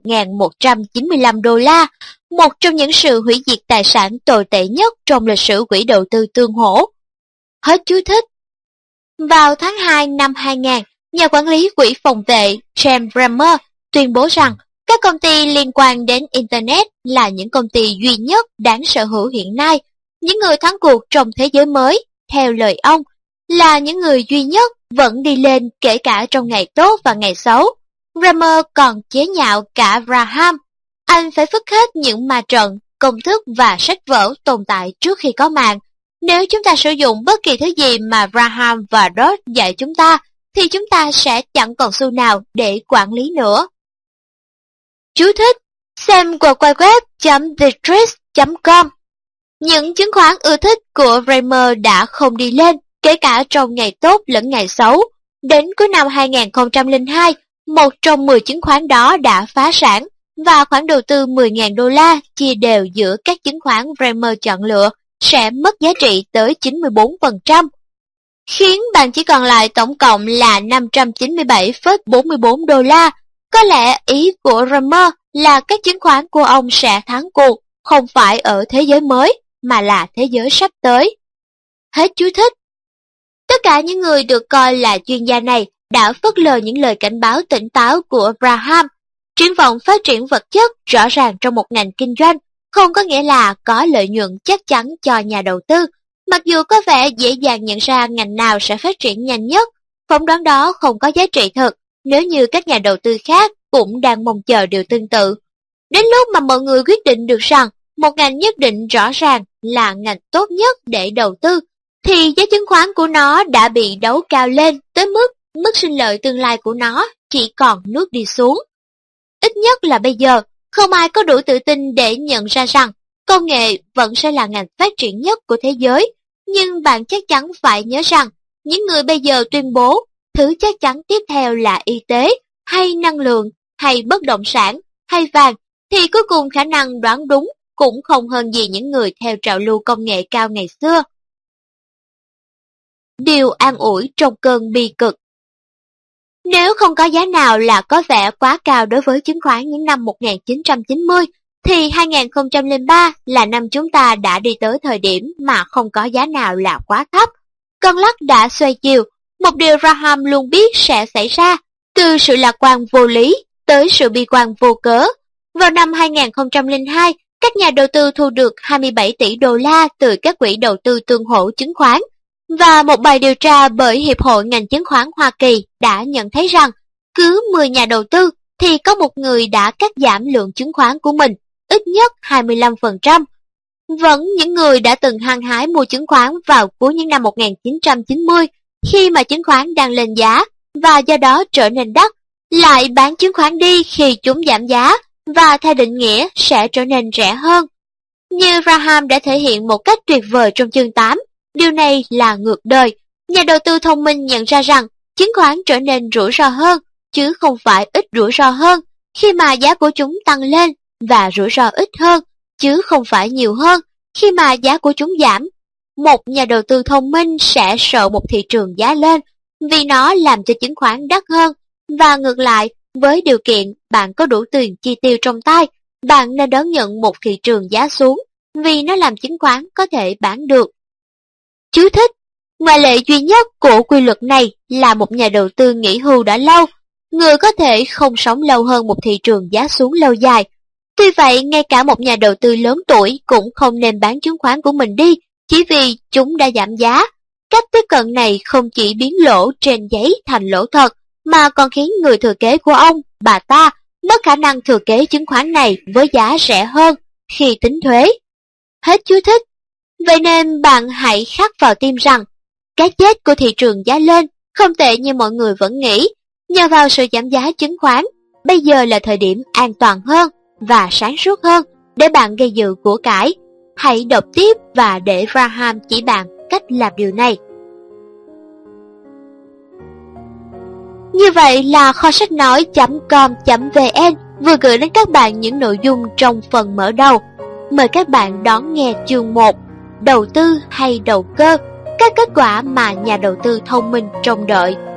1.195 đô la, một trong những sự hủy diệt tài sản tồi tệ nhất trong lịch sử quỹ đầu tư tương hỗ. Hết chú thích. Vào tháng 2 năm 2000, nhà quản lý quỹ phòng vệ James Brammer tuyên bố rằng các công ty liên quan đến Internet là những công ty duy nhất đáng sở hữu hiện nay. Những người thắng cuộc trong thế giới mới, theo lời ông, là những người duy nhất vẫn đi lên kể cả trong ngày tốt và ngày xấu. Brammer còn chế nhạo cả Graham. Anh phải vứt hết những ma trận, công thức và sách vở tồn tại trước khi có mạng. Nếu chúng ta sử dụng bất kỳ thứ gì mà Graham và Dodd dạy chúng ta, thì chúng ta sẽ chẳng còn xu nào để quản lý nữa. Chú thích: xem www.thetrace.com. Những chứng khoán ưa thích của Brammer đã không đi lên, kể cả trong ngày tốt lẫn ngày xấu. Đến cuối năm 2002, một trong 10 chứng khoán đó đã phá sản, và khoản đầu tư 10.000 đô la chia đều giữa các chứng khoán Brammer chọn lựa sẽ mất giá trị tới 94%, khiến bạn chỉ còn lại tổng cộng là 597,44 đô la. Có lẽ ý của Brammer là các chứng khoán của ông sẽ thắng cuộc, không phải ở thế giới mới, mà là thế giới sắp tới. Hết chú thích. Tất cả những người được coi là chuyên gia này đã phớt lờ những lời cảnh báo tỉnh táo của Graham. Triển vọng phát triển vật chất rõ ràng trong một ngành kinh doanh không có nghĩa là có lợi nhuận chắc chắn cho nhà đầu tư. Mặc dù có vẻ dễ dàng nhận ra ngành nào sẽ phát triển nhanh nhất, phỏng đoán đó không có giá trị thực nếu như các nhà đầu tư khác cũng đang mong chờ điều tương tự. Đến lúc mà mọi người quyết định được rằng một ngành nhất định rõ ràng là ngành tốt nhất để đầu tư, thì giá chứng khoán của nó đã bị đấu cao lên tới mức sinh lợi tương lai của nó chỉ còn nước đi xuống. Ít nhất là bây giờ, không ai có đủ tự tin để nhận ra rằng công nghệ vẫn sẽ là ngành phát triển nhất của thế giới. Nhưng bạn chắc chắn phải nhớ rằng, những người bây giờ tuyên bố thứ chắc chắn tiếp theo là y tế, hay năng lượng, hay bất động sản, hay vàng, thì cuối cùng khả năng đoán đúng cũng không hơn gì những người theo trào lưu công nghệ cao ngày xưa. Điều an ủi trong cơn bi cực. Nếu không có giá nào là có vẻ quá cao đối với chứng khoán những năm 1990, thì 2003 là năm chúng ta đã đi tới thời điểm mà không có giá nào là quá thấp. Cơn lắc đã xoay chiều, một điều Graham luôn biết sẽ xảy ra, từ sự lạc quan vô lý tới sự bi quan vô cớ. Vào năm 2002, các nhà đầu tư thu được 27 tỷ đô la từ các quỹ đầu tư tương hỗ chứng khoán. Và một bài điều tra bởi Hiệp hội ngành chứng khoán Hoa Kỳ đã nhận thấy rằng cứ 10 nhà đầu tư thì có một người đã cắt giảm lượng chứng khoán của mình ít nhất 25%. Vẫn những người đã từng hăng hái mua chứng khoán vào cuối những năm 1990 khi mà chứng khoán đang lên giá và do đó trở nên đắt, lại bán chứng khoán đi khi chúng giảm giá và theo định nghĩa sẽ trở nên rẻ hơn. Như Graham đã thể hiện một cách tuyệt vời trong chương 8, điều này là ngược đời. Nhà đầu tư thông minh nhận ra rằng chứng khoán trở nên rủi ro hơn, chứ không phải ít rủi ro hơn, khi mà giá của chúng tăng lên, và rủi ro ít hơn, chứ không phải nhiều hơn, khi mà giá của chúng giảm. Một nhà đầu tư thông minh sẽ sợ một thị trường giá lên, vì nó làm cho chứng khoán đắt hơn, và ngược lại, với điều kiện bạn có đủ tiền chi tiêu trong tay, bạn nên đón nhận một thị trường giá xuống, vì nó làm chứng khoán có thể bán được. Chú thích: ngoại lệ duy nhất của quy luật này là một nhà đầu tư nghỉ hưu đã lâu, người có thể không sống lâu hơn một thị trường giá xuống lâu dài. Tuy vậy, ngay cả một nhà đầu tư lớn tuổi cũng không nên bán chứng khoán của mình đi, chỉ vì chúng đã giảm giá. Cách tiếp cận này không chỉ biến lỗ trên giấy thành lỗ thật, mà còn khiến người thừa kế của ông, bà ta, mất khả năng thừa kế chứng khoán này với giá rẻ hơn khi tính thuế. Hết chú thích. Vậy nên bạn hãy khắc vào tim rằng, cái chết của thị trường giá lên không tệ như mọi người vẫn nghĩ. Nhờ vào sự giảm giá chứng khoán, bây giờ là thời điểm an toàn hơn và sáng suốt hơn để bạn gây dựng của cải. Hãy đọc tiếp và để Graham chỉ bạn cách làm điều này. Như vậy là kho sách nói.com.vn vừa gửi đến các bạn những nội dung trong phần mở đầu. Mời các bạn đón nghe chương 1, đầu tư hay đầu cơ, các kết quả mà nhà đầu tư thông minh trông đợi.